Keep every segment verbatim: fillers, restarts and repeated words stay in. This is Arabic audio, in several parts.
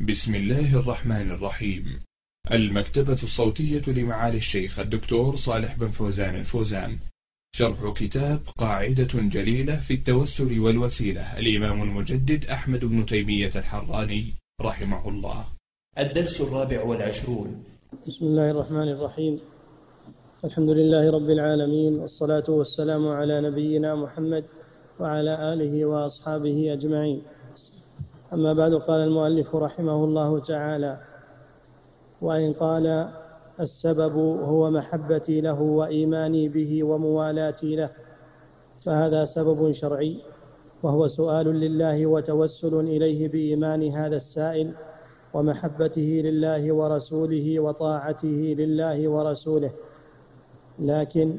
بسم الله الرحمن الرحيم. المكتبة الصوتية لمعالي الشيخ الدكتور صالح بن فوزان الفوزان، شرح كتاب قاعدة جليلة في التوسل والوسيلة، الإمام المجدد أحمد بن تيمية الحراني رحمه الله. الدرس الرابع والعشرون. بسم الله الرحمن الرحيم. الحمد لله رب العالمين، والصلاة والسلام على نبينا محمد وعلى آله وأصحابه أجمعين. أما بعد، قال المؤلف رحمه الله تعالى: وإن قال السبب هو محبتي له وإيماني به وموالاتي له، فهذا سبب شرعي، وهو سؤال لله وتوسل إليه بإيمان هذا السائل ومحبته لله ورسوله وطاعته لله ورسوله. لكن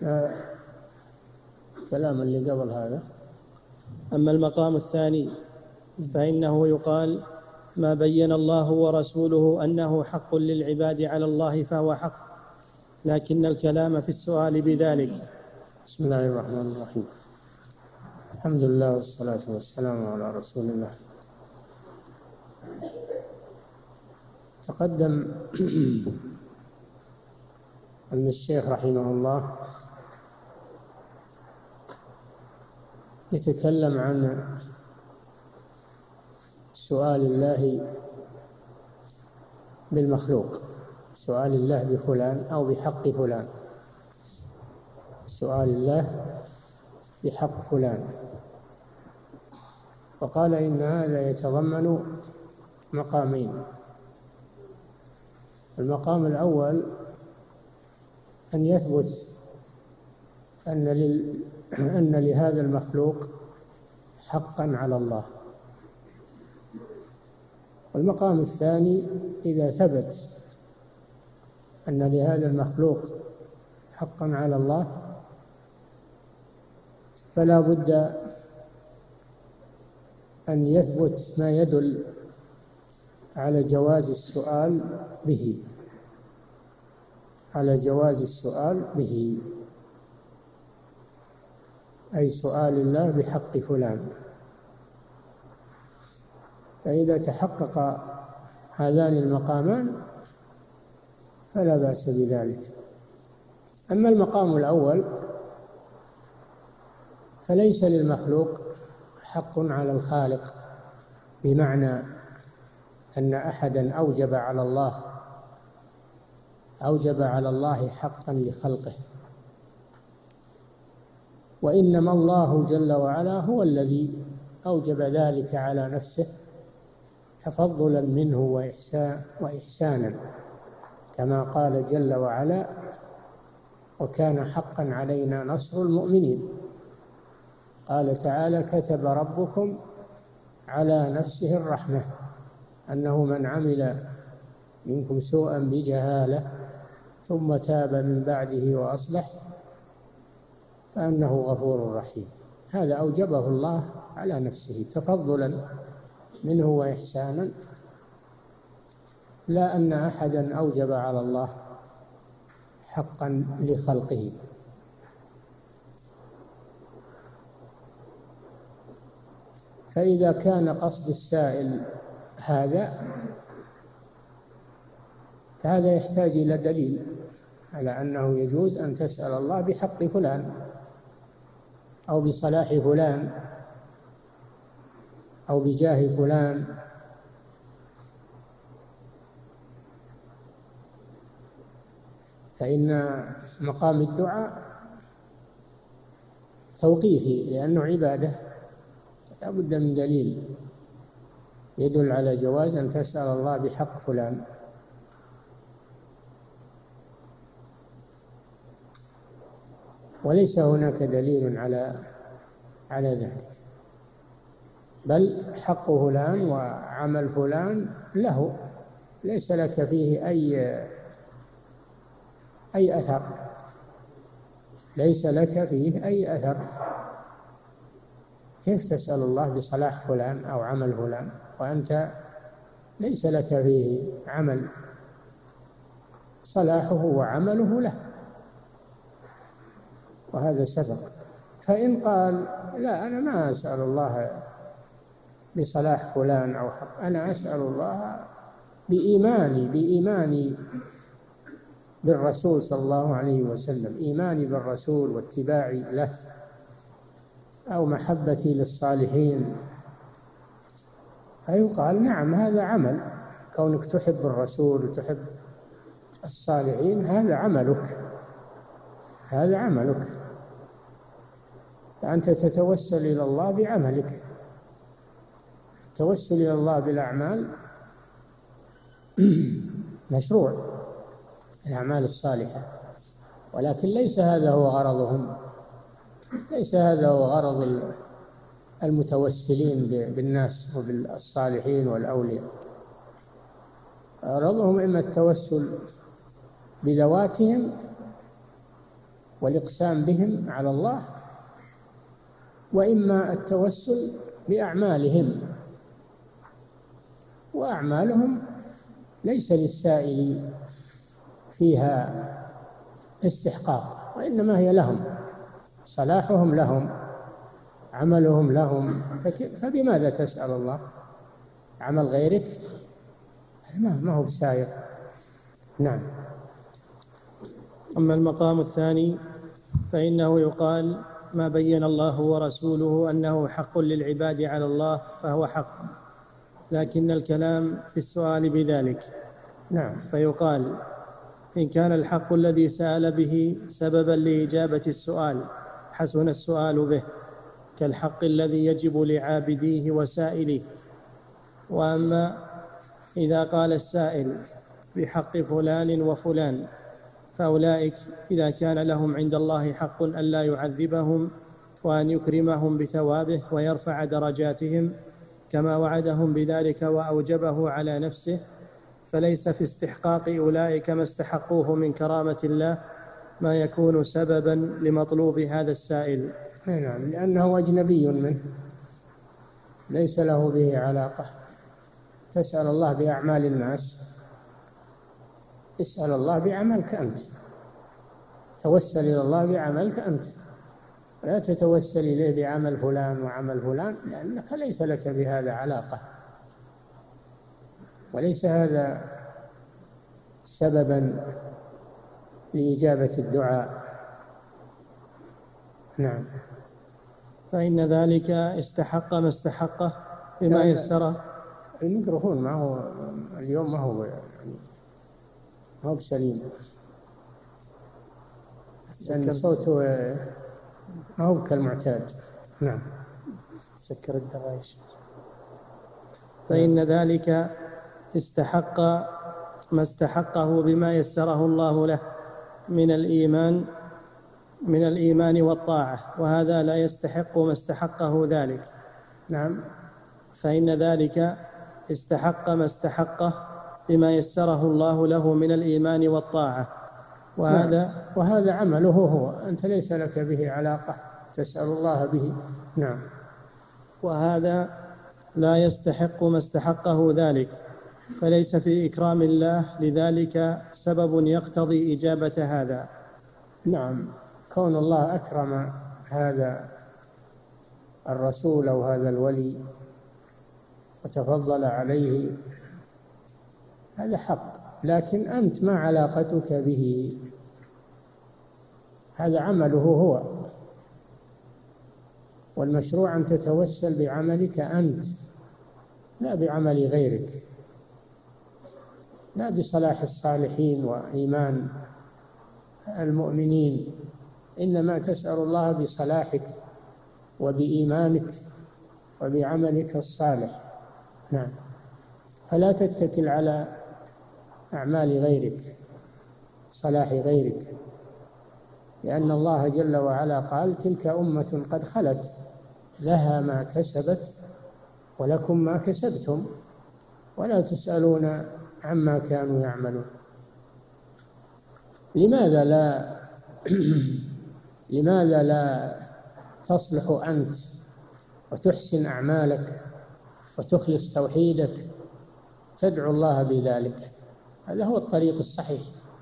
كلام اللي قبل هذا. أما المقام الثاني فإنه يقال: ما بين الله ورسوله أنه حق للعباد على الله فهو حق، لكن الكلام في السؤال بذلك. بسم الله الرحمن الرحيم. الحمد لله والصلاة والسلام على رسول الله. تقدم أن الشيخ رحمه الله يتكلم عن سؤال الله بالمخلوق، سؤال الله بفلان أو بحق فلان، سؤال الله بحق فلان. وقال إن هذا يتضمن مقامين. المقام الأول أن يثبت أن, لل... أن لهذا المخلوق حقا على الله. والمقام الثاني إذا ثبت أن لهذا المخلوق حقا على الله فلا بد أن يثبت ما يدل على جواز السؤال به، على جواز السؤال به، أي سؤال الله بحق فلان. فإذا تحقق هذان المقامان فلا بأس بذلك. أما المقام الأول فليس للمخلوق حق على الخالق، بمعنى أن أحدا أوجب على الله أوجب على الله حقا لخلقه، وإنما الله جل وعلا هو الذي أوجب ذلك على نفسه تفضلا منه وإحسانا، كما قال جل وعلا: وكان حقا علينا نصر المؤمنين. قال تعالى: كتب ربكم على نفسه الرحمة أنه من عمل منكم سوءا بجهالة ثم تاب من بعده وأصلح فأنه غفور رحيم. هذا أوجبه الله على نفسه تفضلا منه وإحسانا، لا أن أحدا أوجب على الله حقا لخلقه. فإذا كان قصد السائل هذا فهذا يحتاج إلى دليل على أنه يجوز أن تسأل الله بحق فلان أو بصلاح فلان أو بجاه فلان. فإن مقام الدعاء توقيفي لأنه عبادة، لا بد من دليل يدل على جواز أن تسأل الله بحق فلان. وليس هناك دليل على على ذلك، بل حق فلان وعمل فلان له، ليس لك فيه أي أي أثر، ليس لك فيه أي أثر. كيف تسأل الله بصلاح فلان أو عمل فلان وأنت ليس لك فيه عمل؟ صلاحه وعمله له، وهذا سبق. فإن قال: لا، أنا ما أسأل الله بصلاح فلان أو حق، أنا أسأل الله بإيماني بإيماني بالرسول صلى الله عليه وسلم، إيماني بالرسول واتباعي له، أو محبتي للصالحين. فيقال نعم هذا عمل، كونك تحب الرسول وتحب الصالحين هذا عملك، هذا عملك، فأنت تتوسل إلى الله بعملك. التوسل إلى الله بالأعمال مشروع، الأعمال الصالحة، ولكن ليس هذا هو غرضهم، ليس هذا هو غرض المتوسلين بالناس وبالصالحين والأولياء. غرضهم إما التوسل بذواتهم والإقسام بهم على الله، وإما التوسل بأعمالهم، وأعمالهم ليس للسائل فيها استحقاق، وإنما هي لهم، صلاحهم لهم، عملهم لهم، فبماذا تسأل الله؟ عمل غيرك ما هو بسائغ. نعم. أما المقام الثاني فإنه يقال ما بين الله ورسوله أنه حق للعباد على الله فهو حق، لكن الكلام في السؤال بذلك. نعم. فيقال إن كان الحق الذي سأل به سببا لإجابة السؤال حسن السؤال به، كالحق الذي يجب لعابديه وسائليه. وأما إذا قال السائل بحق فلان وفلان، فأولئك إذا كان لهم عند الله حق ألا يعذبهم وأن يكرمهم بثوابه ويرفع درجاتهم كما وعدهم بذلك وأوجبه على نفسه، فليس في استحقاق أولئك ما استحقوه من كرامة الله ما يكون سببا لمطلوب هذا السائل. نعم، لأنه أجنبي منه، ليس له به علاقة. تسأل الله بأعمال الناس، اسأل الله بعملك أنت، توسل إلى الله بعملك أنت، لا تتوسل إليه بعمل فلان وعمل فلان، لأنك ليس لك بهذا علاقة، وليس هذا سببا لإجابة الدعاء. نعم. فإن ذلك استحق ما استحقه بما يسره. الميكروفون ما هو اليوم ما هو يعني ما هو بسليم، لأن صوته ما هو كالمعتاد. نعم. سكر الدرايش. فإن ذلك استحق ما استحقه بما يسره الله له من الإيمان من الإيمان والطاعة، وهذا لا يستحق ما استحقه ذلك. نعم. فإن ذلك استحق ما استحقه بما يسره الله له من الإيمان والطاعة، وهذا نعم. وهذا عمله هو، أنت ليس لك به علاقة، تسأل الله به. نعم. وهذا لا يستحق ما استحقه ذلك، فليس في إكرام الله لذلك سبب يقتضي إجابة هذا. نعم، كون الله أكرم هذا الرسول أو هذا الولي وتفضل عليه هذا حق، لكن أنت ما علاقتك به؟ هذا عمله هو، والمشروع أن تتوسل بعملك أنت لا بعمل غيرك، لا بصلاح الصالحين وإيمان المؤمنين، إنما تسأل الله بصلاحك وبإيمانك وبعملك الصالح. نعم. فلا تتكل على أعمال غيرك، صلاح غيرك، لأن الله جل وعلا قال تلك أمة قد خلت لها ما كسبت ولكم ما كسبتم ولا تسألون عما كانوا يعملون. لماذا لا لماذا لا تصلح أنت وتحسن أعمالك وتخلص توحيدك، تدعو الله بذلك؟ هذا هو الطريق الصحيح،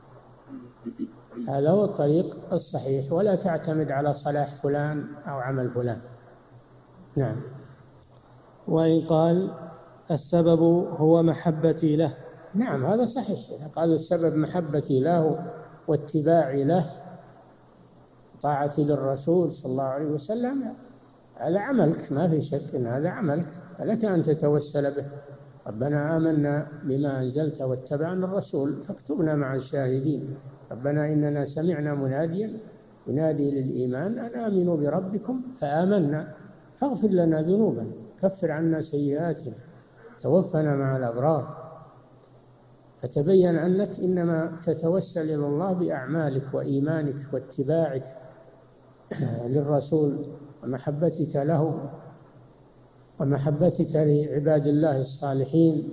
هذا هو الطريق الصحيح، ولا تعتمد على صلاح فلان أو عمل فلان. نعم. وإن قال السبب هو محبتي له. نعم هذا صحيح، إذا قال السبب محبتي له واتباعي له طاعتي للرسول صلى الله عليه وسلم، هذا عملك، ما في شك إن هذا عملك، فلك أن تتوسل به. ربنا آمنا بما أنزلت واتبعنا الرسول فاكتبنا مع الشاهدين. ربنا إننا سمعنا مناديا ينادي للإيمان أن آمنوا بربكم فآمنا فاغفر لنا ذنوبنا كفر عنا سيئاتنا توفنا مع الأبرار. فتبين أنك إنما تتوسل إلى الله بأعمالك وإيمانك واتباعك للرسول ومحبتك له ومحبتك لعباد الله الصالحين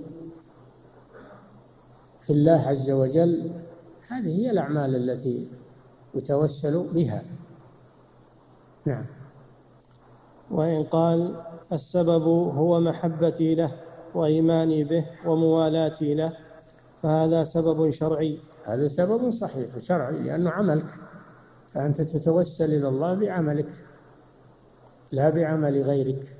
في الله عز وجل. هذه هي الأعمال التي يتوسل بها. نعم. وإن قال السبب هو محبتي له وإيماني به وموالاتي له فهذا سبب شرعي. هذا سبب صحيح شرعي لأنه عملك، فأنت تتوسل إلى الله بعملك لا بعمل غيرك.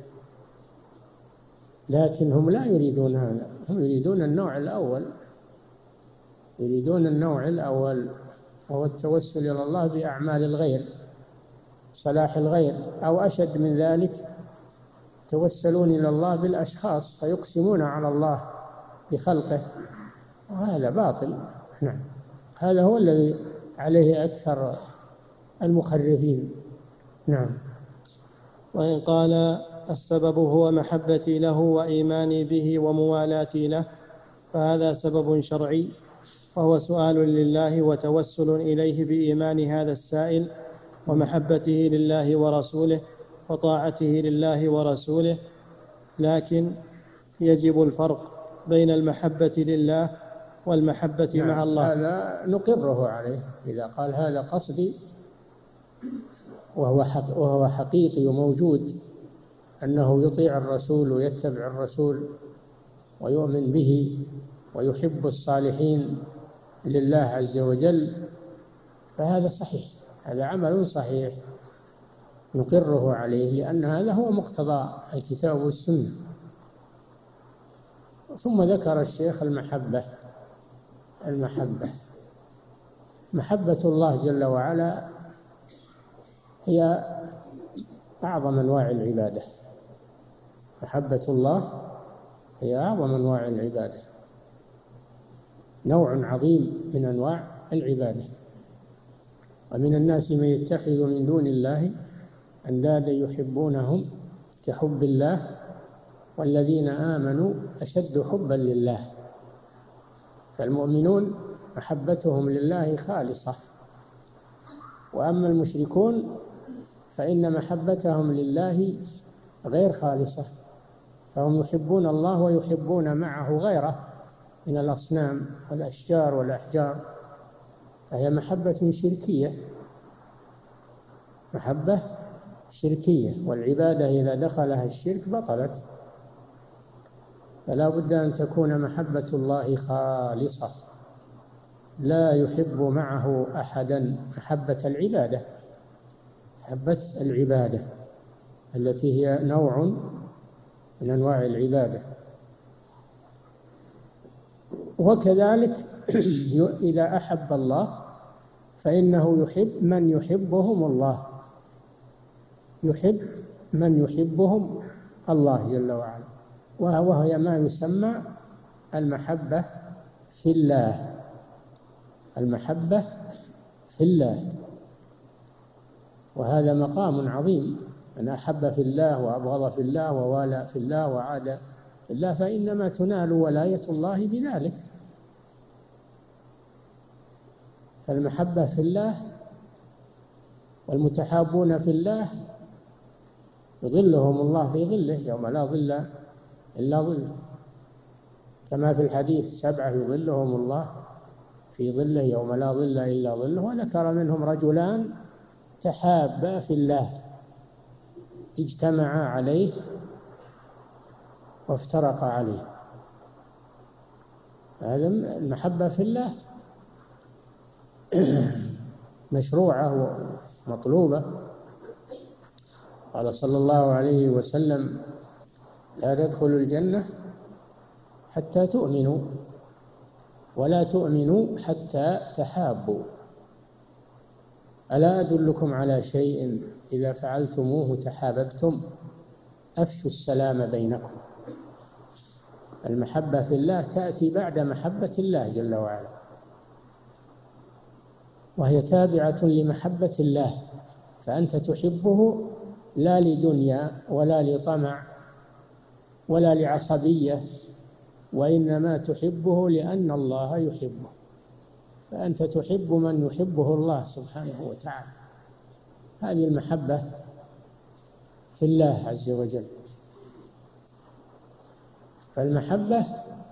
لكن هم لا يريدون هذا، هم يريدون النوع الأول، يريدون النوع الأول وهو التوسل إلى الله بأعمال الغير، صلاح الغير، أو أشد من ذلك توسلون إلى الله بالأشخاص فيقسمون على الله بخلقه، وهذا باطل. نعم هذا هو الذي عليه أكثر المخرفين. نعم. وإن قال السبب هو محبتي له وإيماني به وموالاتي له فهذا سبب شرعي وهو سؤال لله وتوسل إليه بإيمان هذا السائل ومحبته لله ورسوله وطاعته لله ورسوله. لكن يجب الفرق بين المحبة لله والمحبة نعم. مع الله. هذا نقره عليه إذا قال هذا قصدي وهو حق وهو حقيقي وموجود أنه يطيع الرسول ويتبع الرسول ويؤمن به ويحب الصالحين لله عز وجل، فهذا صحيح، هذا عمل صحيح نقره عليه لأن هذا هو مقتضى الكتاب والسنة. ثم ذكر الشيخ المحبة. المحبة محبة الله جل وعلا هي أعظم أنواع العبادة. محبة الله هي أعظم أنواع العبادة، نوع عظيم من أنواع العبادة. ومن الناس من يتخذ من دون الله أندادا يحبونهم كحب الله والذين آمنوا أشد حبا لله. فالمؤمنون محبتهم لله خالصة، وأما المشركون فإن محبتهم لله غير خالصة، فهم يحبون الله ويحبون معه غيره من الأصنام والأشجار والأحجار، فهي محبة شركية، محبة شركية، والعبادة إذا دخلها الشرك بطلت. فلا بد أن تكون محبة الله خالصة، لا يحب معه أحدا، محبة العبادة، محبة العبادة التي هي نوع من أنواع العبادة. وكذلك إذا أحب الله فإنه يحب من يحبهم الله، يحب من يحبهم الله جل وعلا، وهي ما يسمى المحبة في الله، المحبة في الله. وهذا مقام عظيم، من أحب في الله وأبغض في الله ووالى في الله وعاد في الله فإنما تنال ولاية الله بذلك. فالمحبة في الله والمتحابون في الله يظلهم الله في ظله يوم لا ظل إلا ظله، كما في الحديث سبعة يظلهم الله في ظله يوم لا ظل إلا ظله. وذكر منهم رجلان تحابا في الله اجتمعا عليه وافترقا عليه. هذا المحبة في الله مشروعة ومطلوبة. قال صلى الله عليه وسلم لا تدخلوا الجنة حتى تؤمنوا ولا تؤمنوا حتى تحابوا. ألا أدلكم على شيء إذا فعلتموه تحاببتم؟ أفشوا السلام بينكم. المحبة في الله تأتي بعد محبة الله جل وعلا، وهي تابعة لمحبة الله، فأنت تحبه لا لدنيا ولا لطمع ولا لعصبية، وإنما تحبه لأن الله يحبه، فأنت تحب من يحبه الله سبحانه وتعالى. هذه المحبة في الله عز وجل. فالمحبة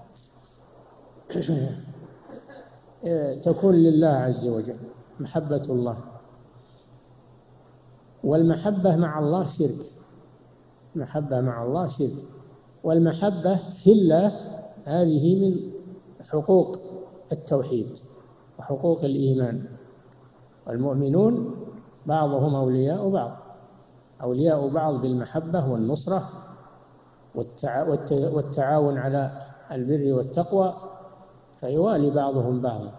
تكون لله عز وجل، محبة الله. والمحبة مع الله شرك، محبة مع الله شرك. والمحبة في الله هذه من حقوق التوحيد وحقوق الإيمان. والمؤمنون بعضهم أولياء بعض، أولياء بعض بالمحبة والنصرة والتعاون على البر والتقوى، فيوالي بعضهم بعضا.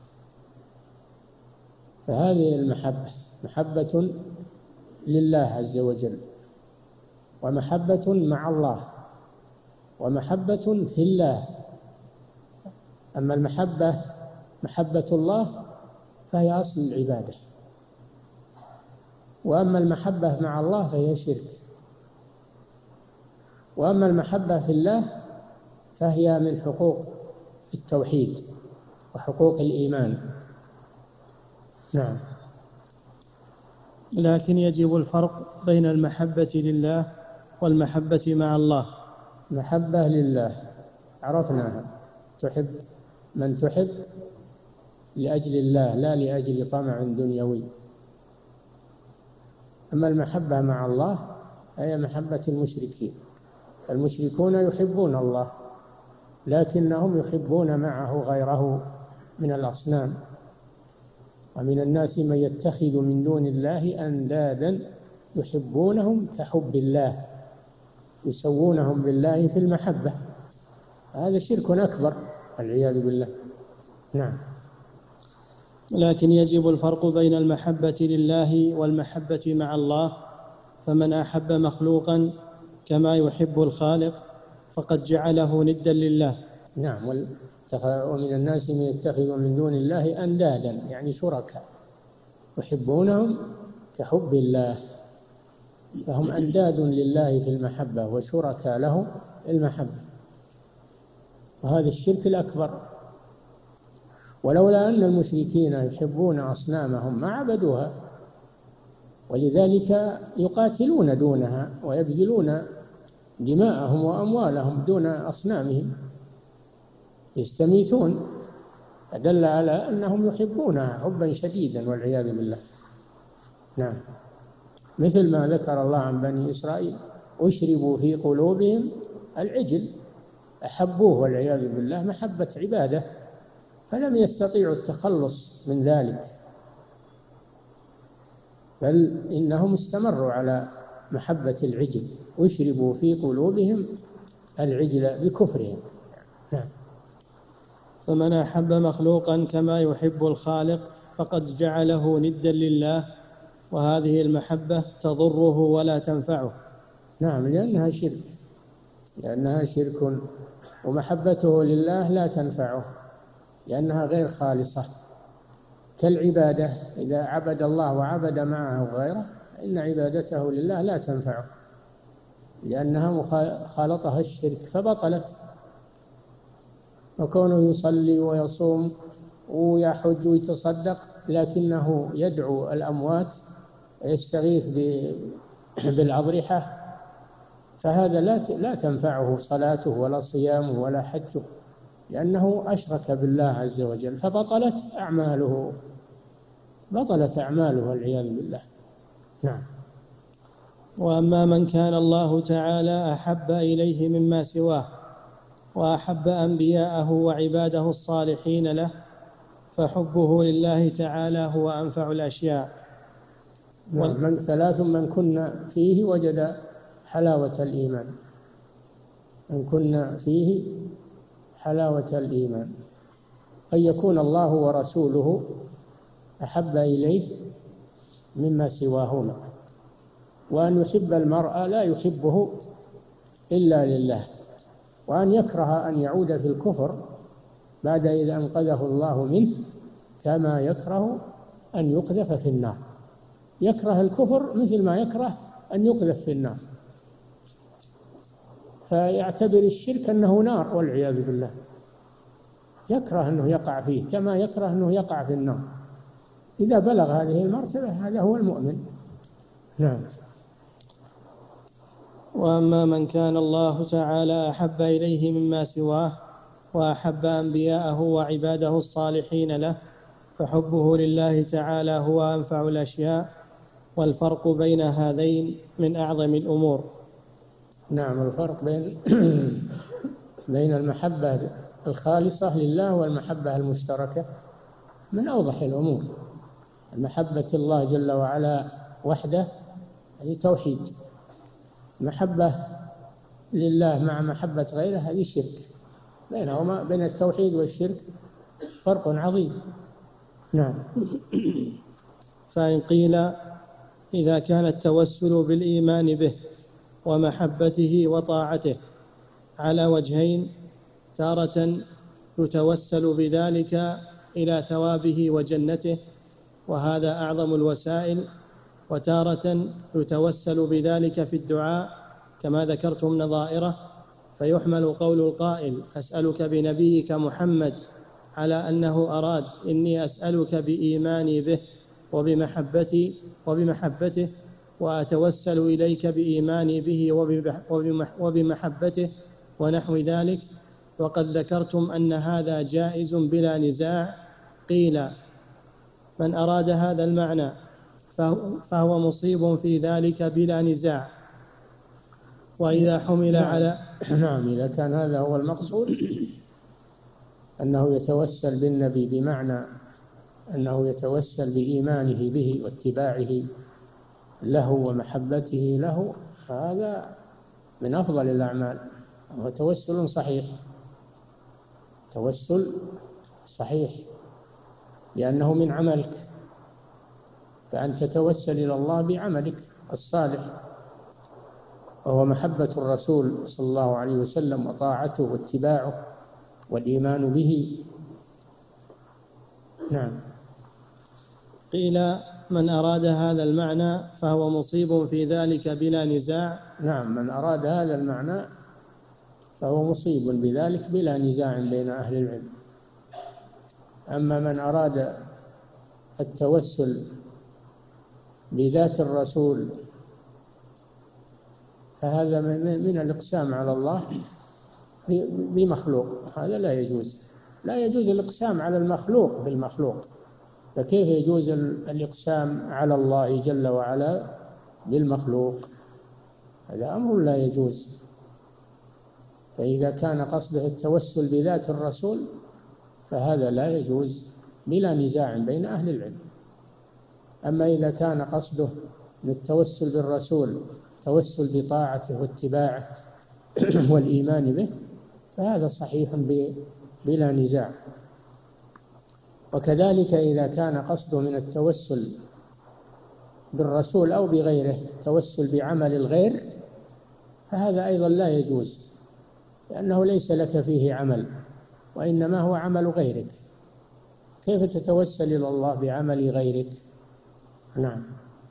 فهذه المحبة محبة لله عز وجل، ومحبة مع الله، ومحبة في الله. أما المحبة محبة الله فهي أصل العبادة، وأما المحبة مع الله فهي شرك. وأما المحبة في الله فهي من حقوق التوحيد وحقوق الإيمان. نعم. لكن يجب الفرق بين المحبة لله والمحبة مع الله. محبة لله عرفناها، تحب من تحب لأجل الله لا لأجل طمع دنيوي. أما المحبة مع الله هي محبة المشركين. المشركون يحبون الله لكنهم يحبون معه غيره من الأصنام. ومن الناس من يتخذ من دون الله أندادا يحبونهم كحب الله، يسوونهم بالله في المحبة. هذا شرك أكبر والعياذ بالله. نعم. لكن يجب الفرق بين المحبة لله والمحبة مع الله. فمن أحب مخلوقا كما يحب الخالق فقد جعله ندا لله. نعم. ومن الناس من يتخذ من دون الله أندادا يعني شركاء يحبونهم كحب الله، فهم أنداد لله في المحبة وشركاء له المحبة، وهذا الشرك الأكبر. ولولا أن المشركين يحبون أصنامهم ما عبدوها، ولذلك يقاتلون دونها ويبذلون دماءهم وأموالهم دون أصنامهم، يستميتون، فدل على أنهم يحبونها حبا شديدا والعياذ بالله. نعم. مثل ما ذكر الله عن بني إسرائيل أشربوا في قلوبهم العجل، أحبوه والعياذ بالله محبة عبادة، فلم يستطيعوا التخلص من ذلك، بل إنهم استمروا على محبة العجل، أشربوا في قلوبهم العجل بكفرهم. نعم. فمن أحب مخلوقا كما يحب الخالق فقد جعله ندا لله، وهذه المحبة تضره ولا تنفعه. نعم، لأنها شرك، لأنها شرك، ومحبته لله لا تنفعه لأنها غير خالصة، كالعبادة. إذا عبد الله وعبد معه غيره إن عبادته لله لا تنفعه لأنها خالطها الشرك فبطلت. وكونه يصلي ويصوم ويحج ويتصدق لكنه يدعو الأموات ويستغيث بالأضرحة، فهذا لا لا تنفعه صلاته ولا صيامه ولا حجه، لأنه أشرك بالله عز وجل، فبطلت أعماله، بطلت أعماله والعياذ بالله. نعم. وأما من كان الله تعالى أحب إليه مما سواه وأحب أنبياءه وعباده الصالحين له، فحبه لله تعالى هو أنفع الأشياء. نعم. من ثلاث من كنا فيه وجد حلاوة الإيمان: أن كنا فيه حلاوة الإيمان، أن يكون الله ورسوله أحب إليه مما سواهما، وأن يحب المرء لا يحبه إلا لله، وأن يكره أن يعود في الكفر بعد إذا أنقذه الله منه، كما يكره أن يقذف في النار. يكره الكفر مثل ما يكره أن يقذف في النار، فيعتبر الشرك أنه نار والعياذ بالله، يكره أنه يقع فيه كما يكره أنه يقع في النار. إذا بلغ هذه المرتبة هذا هو المؤمن. نعم. وأما من كان الله تعالى أحب إليه مما سواه وأحب أنبياءه وعباده الصالحين له، فحبه لله تعالى هو أنفع الأشياء، والفرق بين هذين من أعظم الأمور. نعم، الفرق بين بين المحبة الخالصة لله والمحبة المشتركة من أوضح الأمور. المحبة الله جل وعلا وحده هذه توحيد، محبة لله مع محبة غيره هذه شرك، بينهما بين التوحيد والشرك فرق عظيم. نعم. فإن قيل إذا كان التوسل بالإيمان به ومحبته وطاعته على وجهين، تارة يتوسل بذلك إلى ثوابه وجنته وهذا أعظم الوسائل، وتارة يتوسل بذلك في الدعاء كما ذكرتم نظائره، فيحمل قول القائل أسألك بنبيك محمد على أنه أراد إني أسألك بإيماني به وبمحبتي وبمحبته، وأتوسل إليك بإيماني به وبمحبته ونحو ذلك. وقد ذكرتم أن هذا جائز بلا نزاع. قيل من أراد هذا المعنى فهو مصيب في ذلك بلا نزاع. وإذا حمل على نعم، إذا كان هذا هو المقصود أنه يتوسل بالنبي بمعنى أنه يتوسل بإيمانه به واتباعه له ومحبته له، فهذا من أفضل الأعمال، وهو توسل صحيح، توسل صحيح لأنه من عملك، فأن تتوسل إلى الله بعملك الصالح، وهو محبة الرسول صلى الله عليه وسلم وطاعته واتباعه والإيمان به. نعم. قيل من أراد هذا المعنى فهو مصيب في ذلك بلا نزاع. نعم، من أراد هذا المعنى فهو مصيب بذلك بلا نزاع بين أهل العلم. أما من أراد التوسل بذات الرسول فهذا من الإقسام على الله بمخلوق، هذا لا يجوز. لا يجوز الإقسام على المخلوق بالمخلوق، فكيف يجوز الإقسام على الله جل وعلا بالمخلوق؟ هذا أمر لا يجوز. فإذا كان قصده التوسل بذات الرسول فهذا لا يجوز بلا نزاع بين أهل العلم. أما إذا كان قصده التوسل بالرسول توسل بطاعته واتباعه والإيمان به فهذا صحيح بلا نزاع. وكذلك إذا كان قصده من التوسل بالرسول أو بغيره توسل بعمل الغير فهذا أيضا لا يجوز، لأنه ليس لك فيه عمل وإنما هو عمل غيرك، كيف تتوسل إلى الله بعمل غيرك؟ نعم.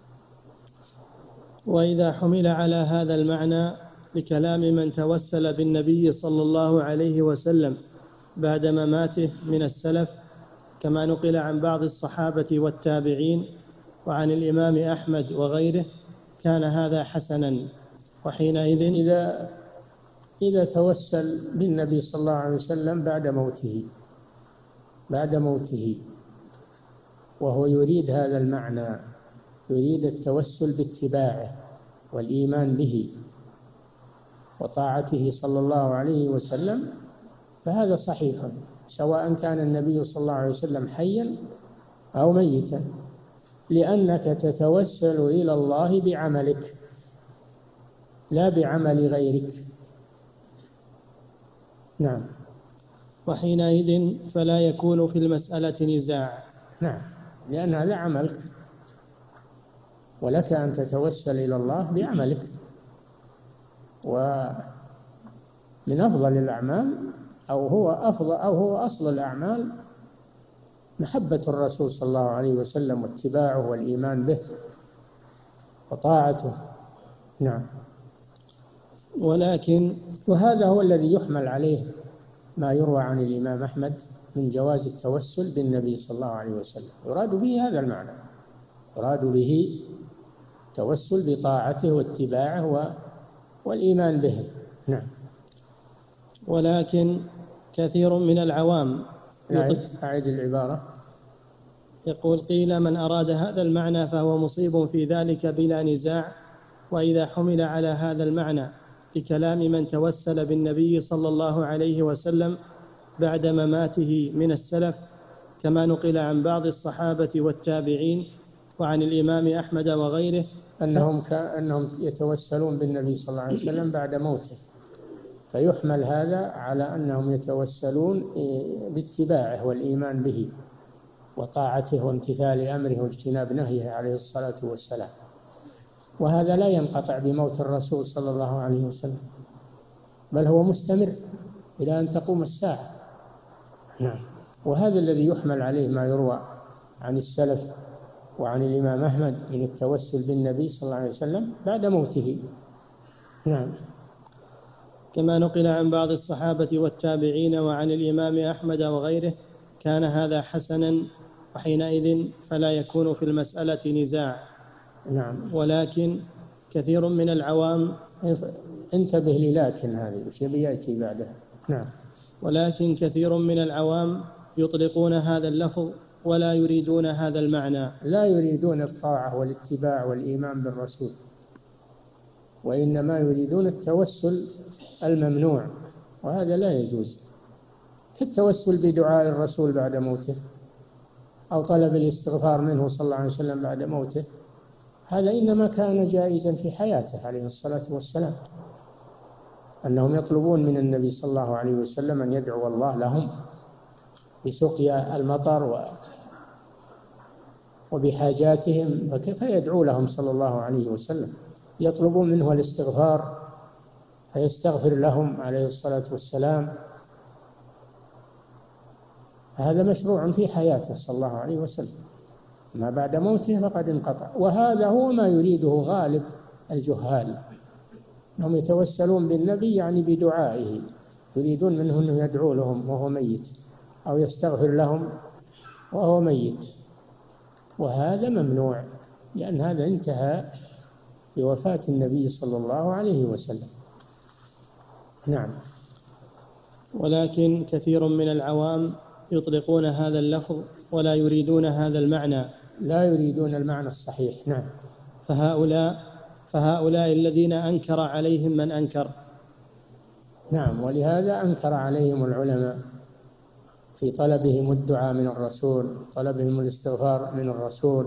وإذا حمل على هذا المعنى لكلام من توسل بالنبي صلى الله عليه وسلم بعد مماته من السلف كما نقل عن بعض الصحابة والتابعين وعن الإمام أحمد وغيره، كان هذا حسنا. وحينئذ إذا إذا توسل بالنبي صلى الله عليه وسلم بعد موته بعد موته وهو يريد هذا المعنى، يريد التوسل باتباعه والإيمان به وطاعته صلى الله عليه وسلم، فهذا صحيح سواء كان النبي صلى الله عليه وسلم حيا أو ميتا، لأنك تتوسل إلى الله بعملك لا بعمل غيرك. نعم. وحينئذ فلا يكون في المسألة نزاع. نعم، لأن هذا عملك، ولك أن تتوسل إلى الله بعملك. ومن أفضل الأعمال أو هو أفضل أو هو أصل الأعمال محبة الرسول صلى الله عليه وسلم واتباعه والإيمان به وطاعته. نعم. ولكن وهذا هو الذي يحمل عليه ما يروى عن الإمام أحمد من جواز التوسل بالنبي صلى الله عليه وسلم، يراد به هذا المعنى، يراد به التوسل بطاعته واتباعه والإيمان به. نعم. ولكن كثير من العوام أعد العبارة. يقول: قيل من أراد هذا المعنى فهو مصيب في ذلك بلا نزاع، وإذا حمل على هذا المعنى بكلام من توسل بالنبي صلى الله عليه وسلم بعد مماته من السلف، كما نقل عن بعض الصحابة والتابعين وعن الإمام أحمد وغيره أنهم كأنهم يتوسلون بالنبي صلى الله عليه وسلم بعد موته، فيحمل هذا على أنهم يتوسلون باتباعه والإيمان به وطاعته وامتثال أمره واجتناب نهيه عليه الصلاة والسلام، وهذا لا ينقطع بموت الرسول صلى الله عليه وسلم، بل هو مستمر إلى أن تقوم الساعة. نعم. وهذا الذي يحمل عليه ما يروى عن السلف وعن الإمام أحمد من التوسل بالنبي صلى الله عليه وسلم بعد موته. نعم. كما نقل عن بعض الصحابة والتابعين وعن الإمام أحمد وغيره كان هذا حسنا، وحينئذ فلا يكون في المسألة نزاع. نعم. ولكن كثير من العوام انتبه لي، لكن هذه وش يأتي بعدها. نعم. ولكن كثير من العوام يطلقون هذا اللفظ ولا يريدون هذا المعنى، لا يريدون الطاعة والاتباع والإيمان بالرسول، وإنما يريدون التوسل الممنوع، وهذا لا يجوز، كالتوسل بدعاء الرسول بعد موته أو طلب الاستغفار منه صلى الله عليه وسلم بعد موته، هذا إنما كان جائزا في حياته عليه الصلاة والسلام، أنهم يطلبون من النبي صلى الله عليه وسلم أن يدعو الله لهم بسقيا المطر وبحاجاتهم، فكيف يدعو لهم صلى الله عليه وسلم، يطلبون منه الاستغفار فيستغفر لهم عليه الصلاة والسلام، هذا مشروع في حياته صلى الله عليه وسلم، ما بعد موته فقد انقطع. وهذا هو ما يريده غالب الجهال، أنهم يتوسلون بالنبي يعني بدعائه، يريدون منه أنه يدعو لهم وهو ميت أو يستغفر لهم وهو ميت، وهذا ممنوع، لأن هذا انتهى بوفاة النبي صلى الله عليه وسلم. نعم. ولكن كثير من العوام يطلقون هذا اللفظ ولا يريدون هذا المعنى، لا يريدون المعنى الصحيح. نعم. فهؤلاء فهؤلاء الذين أنكر عليهم من أنكر. نعم. ولهذا أنكر عليهم العلماء في طلبهم الدعاء من الرسول، طلبهم الاستغفار من الرسول،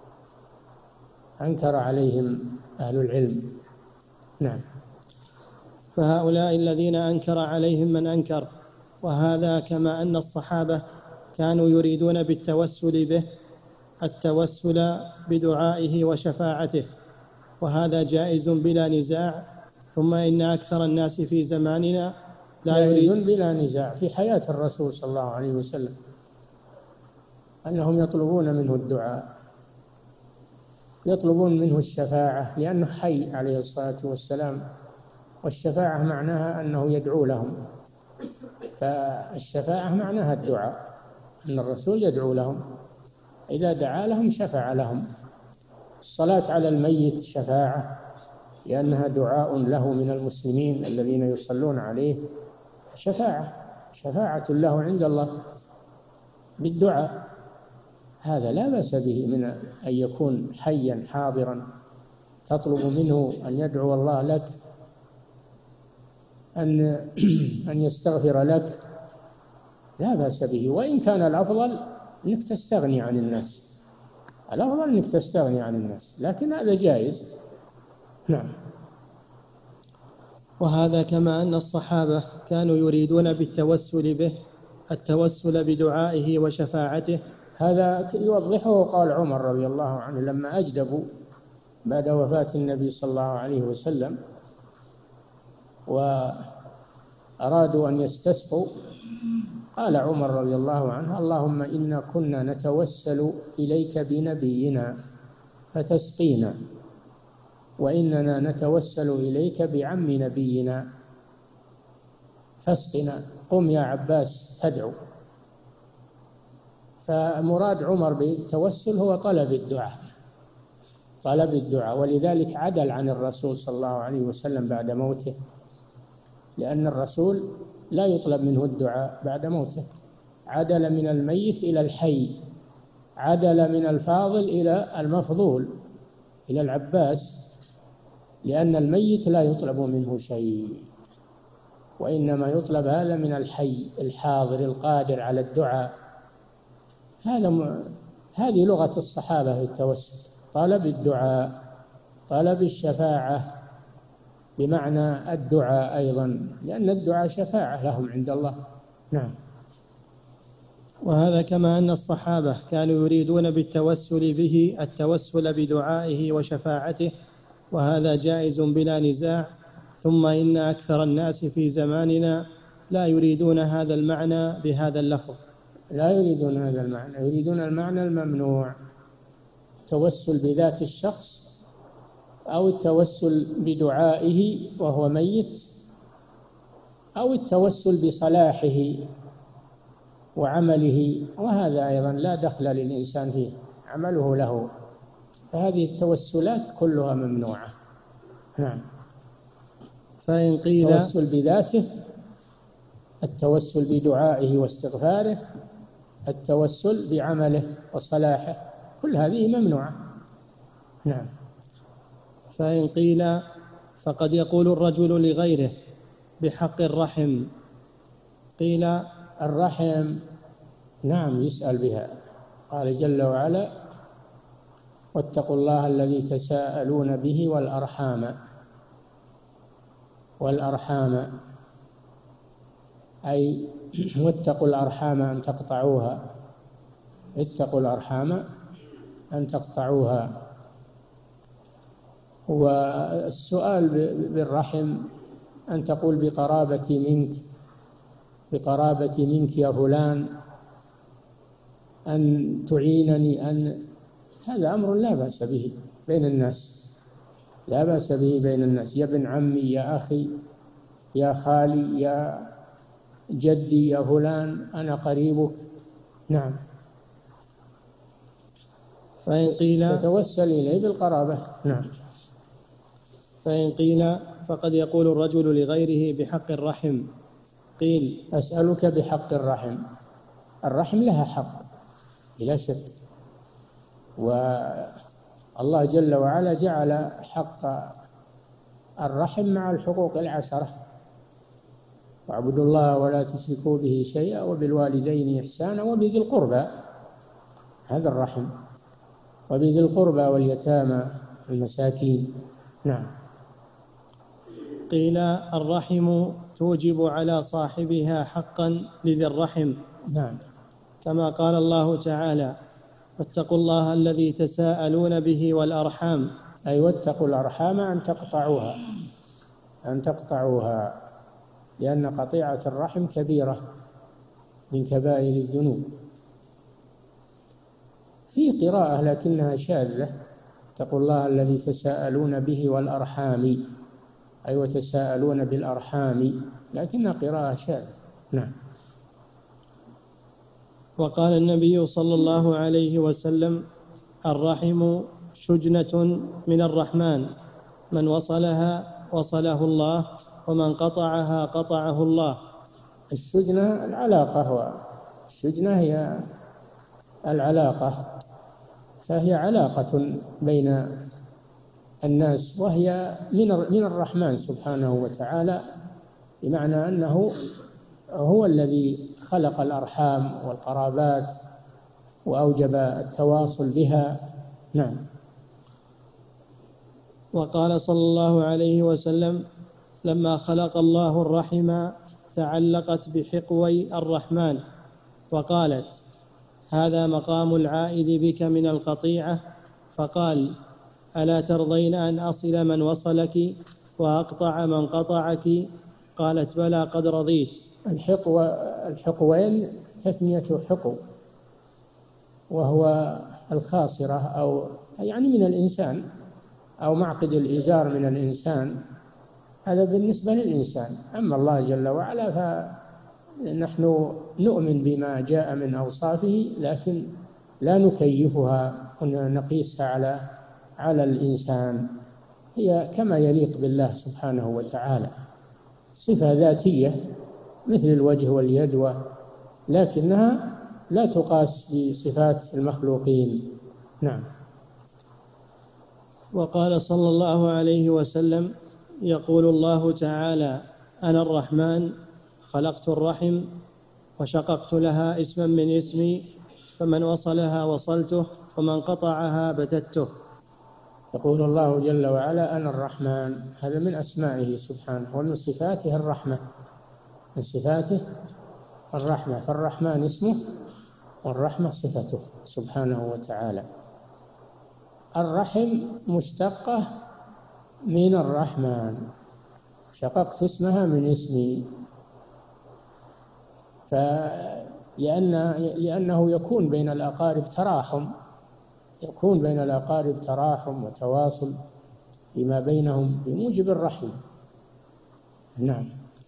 أنكر عليهم أهل العلم. نعم. فهؤلاء الذين أنكر عليهم من أنكر، وهذا كما أن الصحابة كانوا يريدون بالتوسل به التوسل بدعائه وشفاعته، وهذا جائز بلا نزاع. ثم إن أكثر الناس في زماننا لا يريدون بلا نزاع في حياة الرسول صلى الله عليه وسلم أنهم يطلبون منه الدعاء، يطلبون منه الشفاعة، لأنه حي عليه الصلاة والسلام، والشفاعة معناها أنه يدعو لهم، فالشفاعة معناها الدعاء، أن الرسول يدعو لهم، إذا دعا لهم شفع لهم. الصلاة على الميت شفاعة، لأنها دعاء له من المسلمين الذين يصلون عليه، شفاعة شفاعة له عند الله بالدعاء، هذا لا بأس به من أن يكون حيا حاضرا تطلب منه أن يدعو الله لك، أن أن يستغفر لك، لا بأس به. وإن كان الأفضل أنك تستغني عن الناس، الأفضل أنك تستغني عن الناس، لكن هذا جائز. نعم. وهذا كما أن الصحابة كانوا يريدون بالتوسل به التوسل بدعائه وشفاعته. هذا يوضحه قال عمر رضي الله عنه لما أجدبوا بعد وفاة النبي صلى الله عليه وسلم وأرادوا أن يستسقوا، قال عمر رضي الله عنه: اللهم إنا كنا نتوسل إليك بنبينا فتسقينا، وإننا نتوسل إليك بعم نبينا فاسقنا، قم يا عباس فادعو. فمراد عمر بالتوسل هو طلب الدعاء، طلب الدعاء، ولذلك عدل عن الرسول صلى الله عليه وسلم بعد موته، لأن الرسول لا يطلب منه الدعاء بعد موته، عدل من الميت إلى الحي، عدل من الفاضل إلى المفضول إلى العباس، لأن الميت لا يطلب منه شيء، وإنما يطلب هذا من الحي الحاضر القادر على الدعاء. هذا م... هذه لغة الصحابة في التوسل، طلب الدعاء، طلب الشفاعة بمعنى الدعاء أيضا، لأن الدعاء شفاعة لهم عند الله. نعم. وهذا كما أن الصحابة كانوا يريدون بالتوسل به التوسل بدعائه وشفاعته، وهذا جائز بلا نزاع. ثم إن أكثر الناس في زماننا لا يريدون هذا المعنى بهذا اللفظ، لا يريدون هذا المعنى، يريدون المعنى الممنوع، التوسل بذات الشخص أو التوسل بدعائه وهو ميت، أو التوسل بصلاحه وعمله، وهذا أيضا لا دخل للإنسان فيه، عمله له، فهذه التوسلات كلها ممنوعة. نعم. فإن قيل التوسل بذاته، التوسل بدعائه واستغفاره، التوسل بعمله وصلاحه، كل هذه ممنوعة. نعم. فإن قيل فقد يقول الرجل لغيره بحق الرحم، قيل الرحم نعم يسأل بها، قال جل وعلا: واتقوا الله الذي تساءلون به والأرحام، والأرحام أي واتقوا الأرحام أن تقطعوها، اتقوا الأرحام أن تقطعوها. والسؤال بالرحم أن تقول بقرابتي منك، بقرابتي منك يا فلان، أن تعينني، أن هذا أمر لا بأس به بين الناس، لا بأس به بين الناس، يا ابن عمي، يا أخي، يا خالي، يا جدي، يا فلان، أنا قريبك. نعم. فإن قيل تتوسل إليه بالقرابة. نعم. فإن قيل فقد يقول الرجل لغيره بحق الرحم، قيل أسألك بحق الرحم، الرحم لها حق بلا شك، والله جل وعلا جعل حق الرحم مع الحقوق العشرة: واعبدوا الله ولا تشركوا به شيئا وبالوالدين إحسانا وبذي القربى، هذا الرحم، وبذي القربى واليتامى والمساكين. نعم. قيل الرحم توجب على صاحبها حقا لذي الرحم. نعم. كما قال الله تعالى: واتقوا الله الذي تساءلون به والأرحام، أي واتقوا الأرحام أن تقطعوها، أن تقطعوها، لأن قطيعة الرحم كبيرة من كبائر الذنوب. في قراءة لكنها شاذة: اتقوا الله الذي تساءلون به والأرحام، أي وتساءلون بالأرحام، لكنها قراءة شاذة. نعم. وقال النبي صلى الله عليه وسلم: الرحم شجنة من الرحمن، من وصلها وصله الله، ومن قطعها قطعه الله. الشجنة العلاقة، هو الشجنة هي العلاقة، فهي علاقة بين الناس، وهي من من الرحمن سبحانه وتعالى، بمعنى أنه هو الذي خلق الأرحام والقرابات وأوجب التواصل بها. نعم. وقال صلى الله عليه وسلم: لما خلق الله الرحم تعلقت بحقوي الرحمن وقالت: هذا مقام العائد بك من القطيعة. فقال: ألا ترضين أن أصل من وصلك وأقطع من قطعك؟ قالت: بلى قد رضيت. الحقو الحقوين تثنية حقو، وهو الخاصرة أو يعني من الإنسان، أو معقد الإزار من الإنسان، هذا بالنسبة للإنسان. أما الله جل وعلا فنحن نؤمن بما جاء من أوصافه، لكن لا نكيفها ونقيسها على على الإنسان، هي كما يليق بالله سبحانه وتعالى، صفة ذاتية مثل الوجه واليد، لكنها لا تقاس بصفات المخلوقين. نعم. وقال صلى الله عليه وسلم: يقول الله تعالى: أنا الرحمن خلقت الرحم وشققت لها اسما من اسمي، فمن وصلها وصلته ومن قطعها بتته. يقول الله جل وعلا: أنا الرحمن، هذا من أسمائه سبحانه، ومن صفاته الرحمة، من صفاته الرحمة، فالرحمن اسمه والرحمة صفته سبحانه وتعالى. الرحم مشتقة من الرحمن، شققت اسمها من اسمي، فلأن لأنه يكون بين الأقارب تراحم، يكون بين الأقارب تراحم وتواصل فيما بينهم بموجب الرحم. نعم.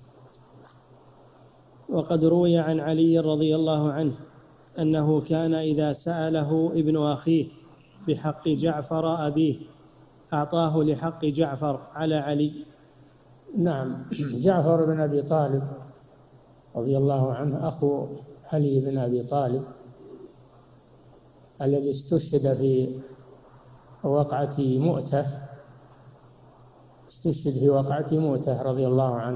وقد روي عن علي رضي الله عنه أنه كان إذا سأله ابن أخيه بحق جعفر أبيه أعطاه لحق جعفر على علي. نعم. جعفر بن أبي طالب رضي الله عنه أخو علي بن أبي طالب الذي استشهد في وقعة مؤتة، استشهد في وقعة مؤتة رضي الله عنه.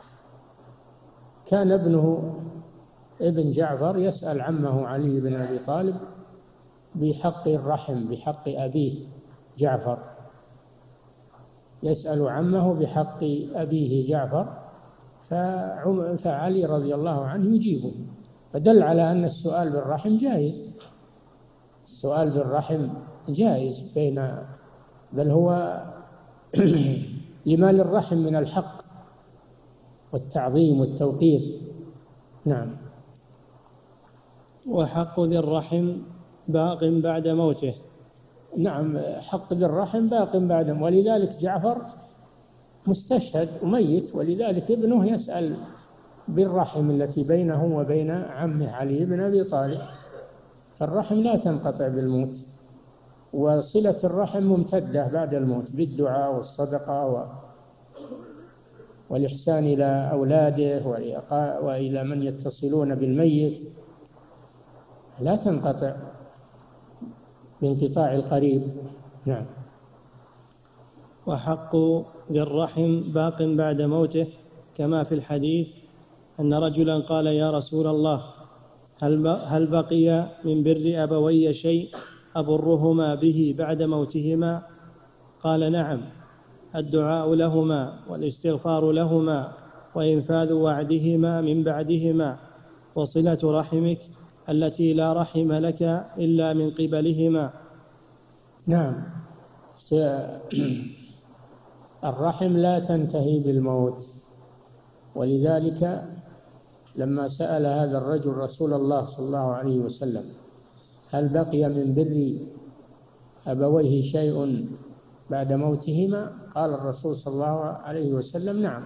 كان ابنه ابن جعفر يسأل عمه علي بن أبي طالب بحق الرحم، بحق أبيه جعفر، يسأل عمه بحق أبيه جعفر، فعلي رضي الله عنه يجيبه، فدل على أن السؤال بالرحم جائز، السؤال بالرحم جائز بين، بل هو لما للرحم من الحق والتعظيم والتوقير. نعم. وحق ذي الرحم باق بعد موته. نعم، حق ذي الرحم باق بعد، ولذلك جعفر مستشهد وميت، ولذلك ابنه يسأل بالرحم التي بينه وبين عمه علي بن أبي طالب، فالرحم لا تنقطع بالموت، وصلة الرحم ممتدة بعد الموت بالدعاء والصدقة و... والإحسان إلى أولاده وإلى من يتصلون بالميت، لا تنقطع بانقطاع القريب. نعم. وحق ذي الرحم باق بعد موته، كما في الحديث أن رجلا قال: يا رسول الله، هل بقي من بر أبوي شيء أبرهما به بعد موتهما؟ قال: نعم، الدعاء لهما والاستغفار لهما وإنفاذ وعدهما من بعدهما وصلة رحمك التي لا رحم لك إلا من قبلهما. نعم. الرحم لا تنتهي بالموت، ولذلك لما سأل هذا الرجل رسول الله صلى الله عليه وسلم: هل بقي من بر أبويه شيء بعد موتهما؟ قال الرسول صلى الله عليه وسلم: نعم،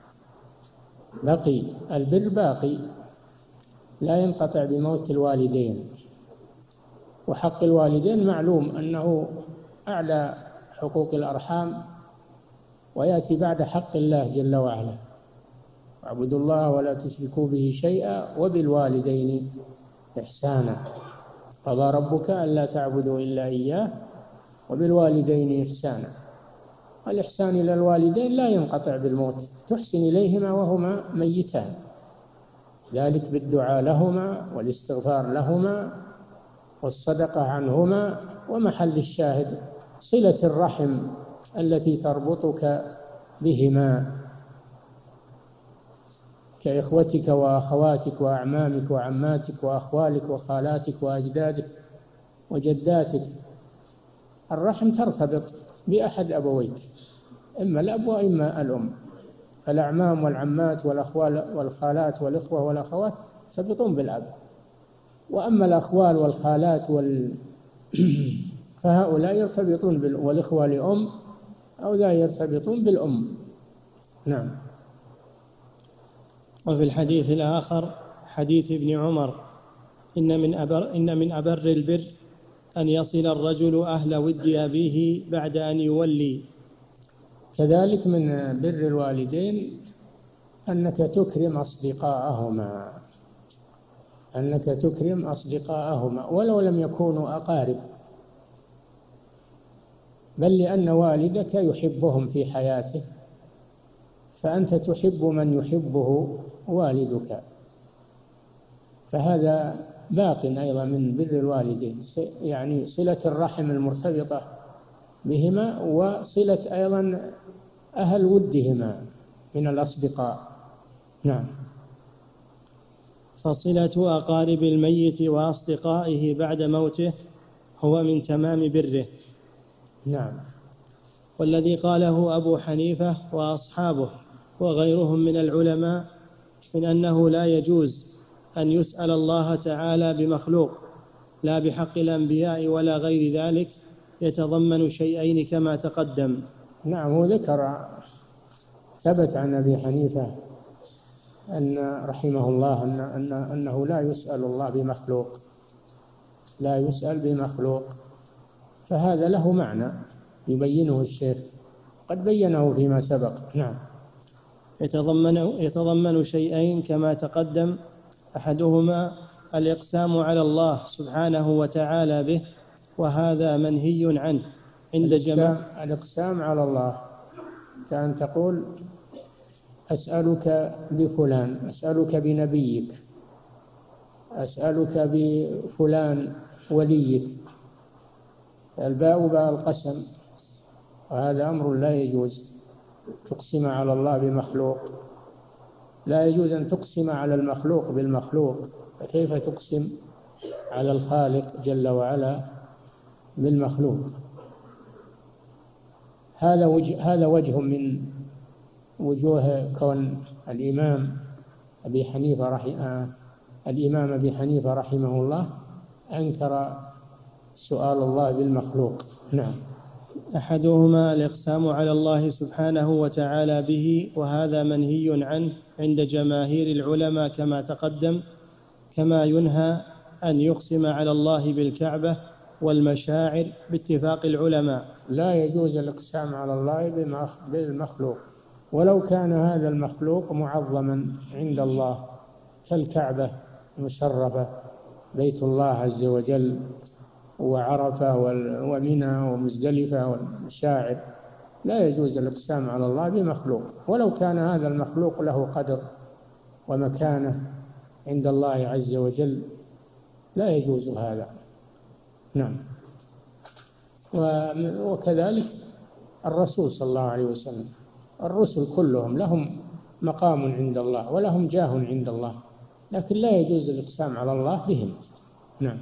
بقي، البر باقي لا ينقطع بموت الوالدين. وحق الوالدين معلوم أنه أعلى حقوق الأرحام، ويأتي بعد حق الله جل وعلا: واعبدوا الله ولا تشركوا به شيئا وبالوالدين إحسانا، قضى ربك ألا تعبدوا إلا إياه وبالوالدين إحسانا. والإحسان إلى الوالدين لا ينقطع بالموت، تحسن إليهما وهما ميتان، ذلك بالدعاء لهما والاستغفار لهما والصدقة عنهما، ومحل الشاهد صلة الرحم التي تربطك بهما. كإخوتك وأخواتك وأعمامك وعماتك وأخوالك وخالاتك وأجدادك وجداتك. الرحم ترتبط بأحد أبويك، إما الأب وإما الأم، فالأعمام والعمات والأخوال والخالات والإخوة والأخوات يرتبطون بالأب. وأما الأخوال والخالات وال... فهؤلاء يرتبطون بال... والإخوة لأم أو لا يرتبطون بالأم. نعم. وفي الحديث الآخر حديث ابن عمر إن من أبر, إن من أبر البر أن يصل الرجل أهل ود أبيه بعد أن يولي. كذلك من بر الوالدين أنك تكرم أصدقاءهما، أنك تكرم أصدقاءهما ولو لم يكونوا أقارب، بل لأن والدك يحبهم في حياته، فأنت تحب من يحبه والدك، فهذا باق أيضا من بر الوالدين، يعني صلة الرحم المرتبطة بهما، وصلة أيضا أهل ودهما من الأصدقاء. نعم. فصلة أقارب الميت وأصدقائه بعد موته هو من تمام بره. نعم. والذي قاله أبو حنيفة وأصحابه وغيرهم من العلماء من أنه لا يجوز أن يسأل الله تعالى بمخلوق لا بحق الأنبياء ولا غير ذلك يتضمن شيئين كما تقدم. نعم. وذكر ثبت عن أبي حنيفة أن رحمه الله أن أن أنه لا يسأل الله بمخلوق، لا يسأل بمخلوق، فهذا له معنى يبينه الشيخ، قد بينه فيما سبق. نعم. يتضمن يتضمن شيئين كما تقدم، أحدهما الإقسام على الله سبحانه وتعالى به، وهذا منهي عنه عند جماعة. الإقسام على الله كأن تقول أسألك بفلان، أسألك بنبيك، أسألك بفلان وليك، الباء باء القسم، وهذا أمر لا يجوز تقسم على الله بمخلوق، لا يجوز أن تقسم على المخلوق بالمخلوق، فكيف تقسم على الخالق جل وعلا بالمخلوق؟ هذا وجه هذا وجه من وجوه كون الإمام أبي حنيفة رحمه الإمام أبي حنيفة رحمه الله أنكر سؤال الله بالمخلوق. نعم. أحدهما الإقسام على الله سبحانه وتعالى به، وهذا منهي عنه عند جماهير العلماء كما تقدم، كما ينهى أن يقسم على الله بالكعبة والمشاعر باتفاق العلماء. لا يجوز الإقسام على الله بالمخلوق ولو كان هذا المخلوق معظما عند الله كالكعبة المشرفة، بيت الله عز وجل، وعرفة ومنى ومزدلفة والمشاعر، لا يجوز الإقسام على الله بمخلوق ولو كان هذا المخلوق له قدر ومكانة عند الله عز وجل، لا يجوز هذا. نعم. وكذلك الرسول صلى الله عليه وسلم، الرسل كلهم لهم مقام عند الله ولهم جاه عند الله، لكن لا يجوز الإقسام على الله بهم. نعم.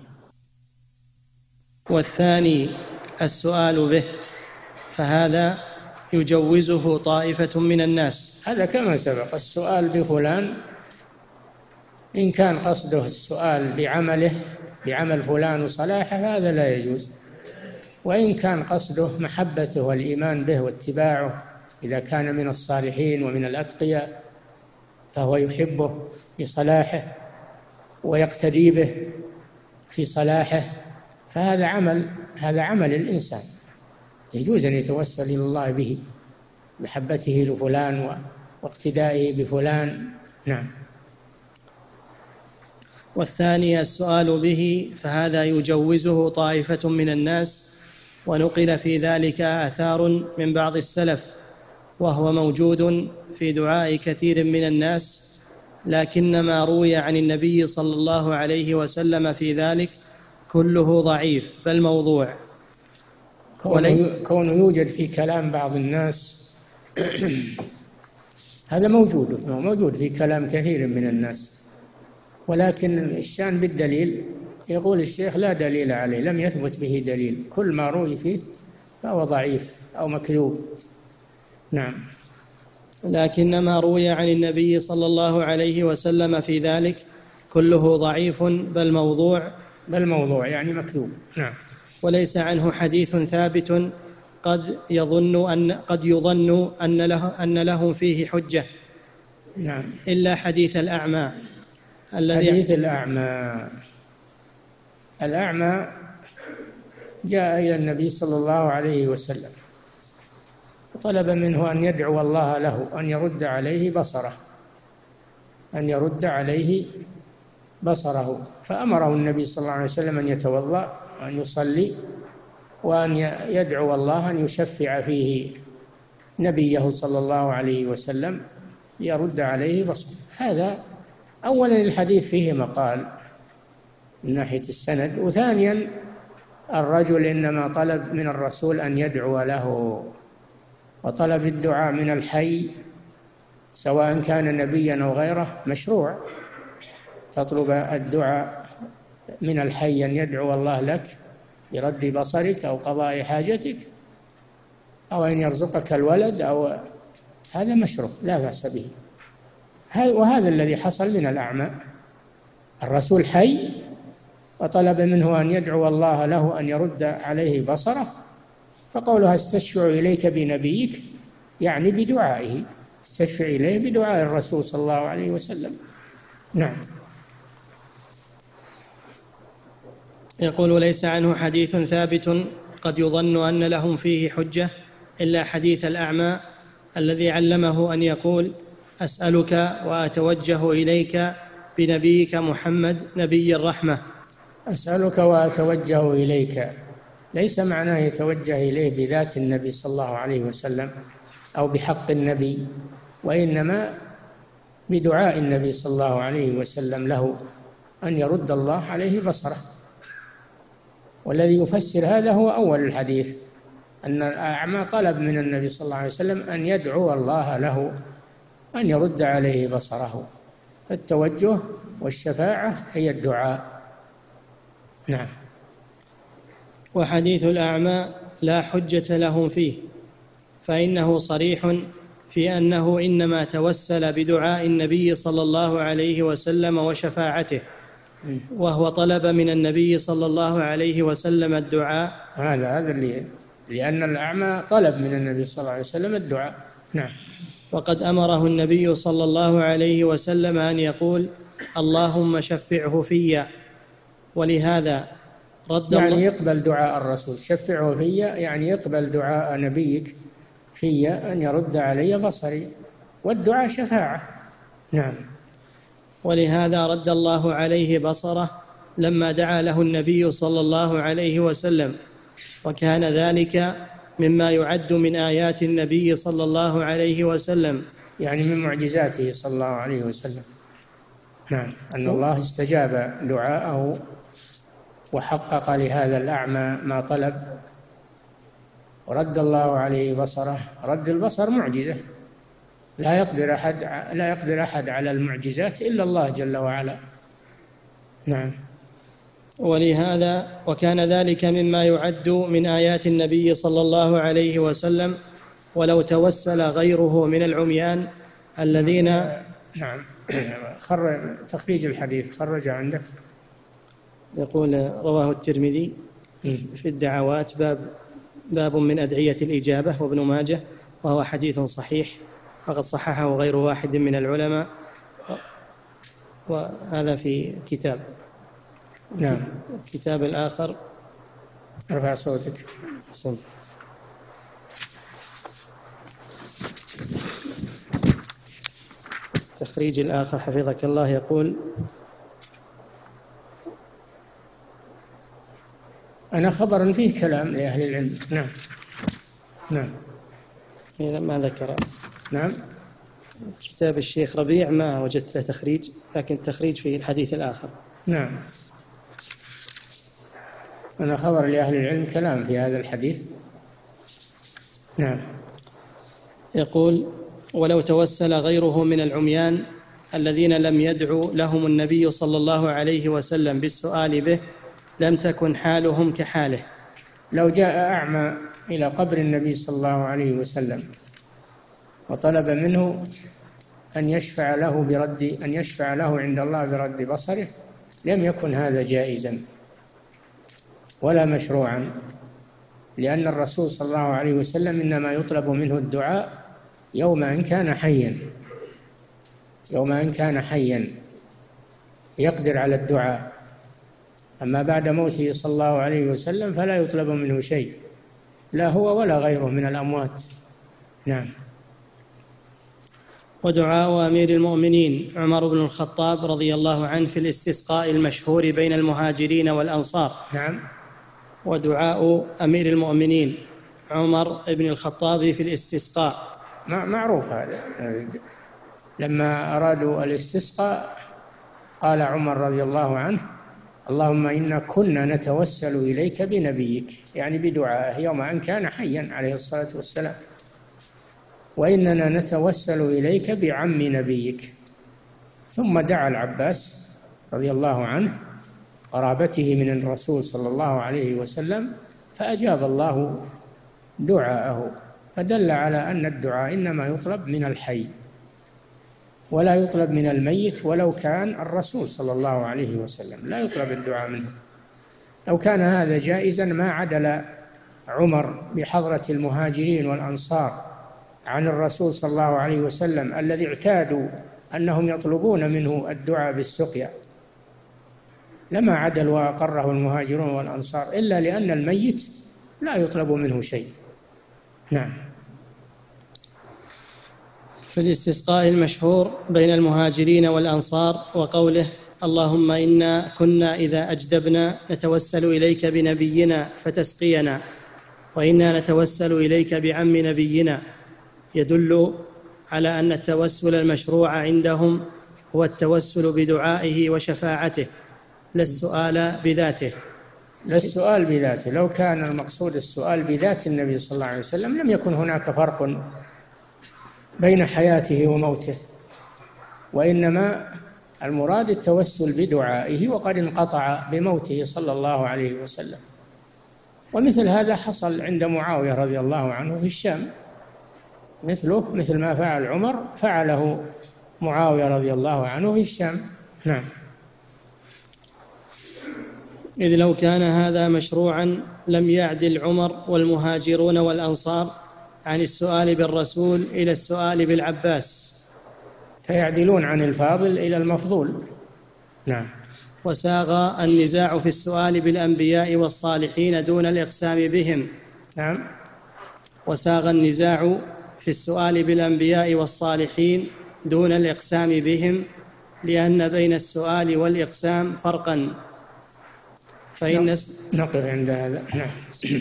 والثاني السؤال به، فهذا يجوزه طائفة من الناس. هذا كما سبق، السؤال بفلان إن كان قصده السؤال بعمله بعمل فلان وصلاحه هذا لا يجوز، وإن كان قصده محبته والإيمان به واتباعه، إذا كان من الصالحين ومن الأتقياء فهو يحبه بصلاحه ويقتدي به في صلاحه، فهذا عمل هذا عمل الإنسان، يجوز أن يتوسل إلى الله به، محبته لفلان واقتدائه بفلان. نعم. والثاني السؤال به، فهذا يجوزه طائفة من الناس، ونقل في ذلك آثار من بعض السلف، وهو موجود في دعاء كثير من الناس، لكن ما روي عن النبي صلى الله عليه وسلم في ذلك كله ضعيف بل موضوع. كونه يوجد في كلام بعض الناس هذا موجود موجود في كلام كثير من الناس، ولكن الشان بالدليل يقول الشيخ لا دليل عليه، لم يثبت به دليل، كل ما روي فيه فهو ضعيف أو مكذوب. نعم. لكن ما روي عن النبي صلى الله عليه وسلم في ذلك كله ضعيف بل موضوع بل موضوع يعني مكذوب. نعم. وليس عنه حديث ثابت قد يظن أن قد يظن أن له أن لهم فيه حجة. نعم. إلا حديث الأعمى الذي حديث الأعمى الأعمى جاء إلى النبي صلى الله عليه وسلم وطلب منه أن يدعو الله له أن يرد عليه بصره أن يرد عليه بصره فأمره النبي صلى الله عليه وسلم أن يتوضأ وأن يصلي وأن يدعو الله أن يشفع فيه نبيه صلى الله عليه وسلم يرد عليه بصره. هذا أولا الحديث فيه مقال من ناحية السند، وثانيا الرجل إنما طلب من الرسول أن يدعو له، وطلب الدعاء من الحي سواء كان نبيا أو غيره مشروع. تطلب الدعاء من الحي أن يدعو الله لك برد بصرك أو قضاء حاجتك أو أن يرزقك الولد، أو هذا مشروع لا بأس به. وهذا الذي حصل من الأعمى، الرسول حي وطلب منه أن يدعو الله له أن يرد عليه بصره، فقولها استشفع إليك بنبيك يعني بدعائه، استشفع إليه بدعاء الرسول صلى الله عليه وسلم. نعم. يقول ليس عنه حديث ثابت قد يظن أن لهم فيه حجة إلا حديث الأعمى الذي علمه أن يقول أسألك وأتوجه إليك بنبيك محمد نبي الرحمة. أسألك وأتوجه إليك ليس معناه يتوجه إليه بذات النبي صلى الله عليه وسلم أو بحق النبي، وإنما بدعاء النبي صلى الله عليه وسلم له أن يرد الله عليه بصره. والذي يفسر هذا هو أول الحديث، أن الأعمى طلب من النبي صلى الله عليه وسلم أن يدعو الله له أن يرد عليه بصره، فالتوجه والشفاعة هي الدعاء. نعم. وحديث الأعمى لا حجة لهم فيه، فإنه صريح في أنه إنما توسل بدعاء النبي صلى الله عليه وسلم وشفاعته، وهو طلب من النبي صلى الله عليه وسلم الدعاء. هذا هذا اللي لأن الأعمى طلب من النبي صلى الله عليه وسلم الدعاء. نعم. وقد أمره النبي صلى الله عليه وسلم أن يقول اللهم شفعه في، ولهذا رد يعني الله يقبل دعاء الرسول، شفعه في يعني يقبل دعاء نبيك في أن يرد علي بصري، والدعاء شفاعة. نعم. ولهذا رد الله عليه بصره لما دعا له النبي صلى الله عليه وسلم، وكان ذلك مما يعد من آيات النبي صلى الله عليه وسلم، يعني من معجزاته صلى الله عليه وسلم. نعم. أن الله استجاب دعاءه وحقق لهذا الأعمى ما طلب ورد الله عليه بصره. رد البصر معجزة، لا يقدر أحد لا يقدر أحد على المعجزات إلا الله جل وعلا. نعم. ولهذا وكان ذلك مما يعد من آيات النبي صلى الله عليه وسلم، ولو توسل غيره من العميان الذين. نعم. خرج تخريج الحديث خرج عندك. يقول رواه الترمذي في الدعوات باب باب من أدعية الإجابة وابن ماجه، وهو حديث صحيح وقد صححه غير واحد من العلماء، وهذا في كتاب. نعم. الكتاب الآخر. ارفع صوتك. صوت. التخريج الآخر حفظك الله يقول أنا خبر فيه كلام لأهل العلم. نعم. نعم. إذا ما ذكر. نعم. كتاب الشيخ ربيع ما وجدت له تخريج، لكن التخريج في الحديث الآخر. نعم. أنا خبر لأهل العلم كلام في هذا الحديث. نعم. يقول ولو توسل غيره من العميان الذين لم يدعو لهم النبي صلى الله عليه وسلم بالسؤال به لم تكن حالهم كحاله. لو جاء أعمى إلى قبر النبي صلى الله عليه وسلم وطلب منه أن يشفع له برد أن يشفع له عند الله برد بصره لم يكن هذا جائزا ولا مشروعا، لأن الرسول صلى الله عليه وسلم إنما يطلب منه الدعاء يوم أن كان حيا يوم أن كان حيا يقدر على الدعاء، أما بعد موته صلى الله عليه وسلم فلا يطلب منه شيء، لا هو ولا غيره من الأموات. نعم. ودعاء أمير المؤمنين عمر بن الخطاب رضي الله عنه في الاستسقاء المشهور بين المهاجرين والأنصار. نعم. ودعاء أمير المؤمنين عمر بن الخطاب في الاستسقاء معروف هذا، لما أرادوا الاستسقاء قال عمر رضي الله عنه: اللهم إنا كنا نتوسل إليك بنبيك، يعني بدعائه يوم أن كان حيا عليه الصلاة والسلام، وإننا نتوسل إليك بعم نبيك. ثم دعا العباس رضي الله عنه قرابته من الرسول صلى الله عليه وسلم فأجاب الله دعاءه، فدل على أن الدعاء إنما يطلب من الحي ولا يطلب من الميت، ولو كان الرسول صلى الله عليه وسلم لا يطلب الدعاء منه. لو كان هذا جائزا ما عدل عمر بحضرة المهاجرين والأنصار عن الرسول صلى الله عليه وسلم الذي اعتادوا أنهم يطلبون منه الدعاء بالسقيا، لما عدل وأقره المهاجرون والأنصار، إلا لأن الميت لا يطلب منه شيء. نعم. في الاستسقاء المشهور بين المهاجرين والأنصار وقوله: اللهم إنا كنا إذا أجدبنا نتوسل إليك بنبينا فتسقينا، وإنا نتوسل إليك بعم نبينا، يدل على أن التوسل المشروع عندهم هو التوسل بدعائه وشفاعته لا السؤال بذاته. لا السؤال بذاته، لو كان المقصود السؤال بذات النبي صلى الله عليه وسلم لم يكن هناك فرق بين حياته وموته، وإنما المراد التوسل بدعائه، وقد انقطع بموته صلى الله عليه وسلم. ومثل هذا حصل عند معاوية رضي الله عنه في الشام، مثله مثل ما فعل عمر فعله معاوية رضي الله عنه في الشام. نعم. إذ لو كان هذا مشروعا لم يعدل عمر والمهاجرون والأنصار عن السؤال بالرسول إلى السؤال بالعباس، فيعدلون عن الفاضل إلى المفضول. نعم. وساغ النزاع في السؤال بالأنبياء والصالحين دون الإقسام بهم. نعم. وساغ النزاع في السؤال بالأنبياء والصالحين دون الإقسام بهم، لأن بين السؤال والإقسام فرقا. فإن نقف عند هذا. نعم.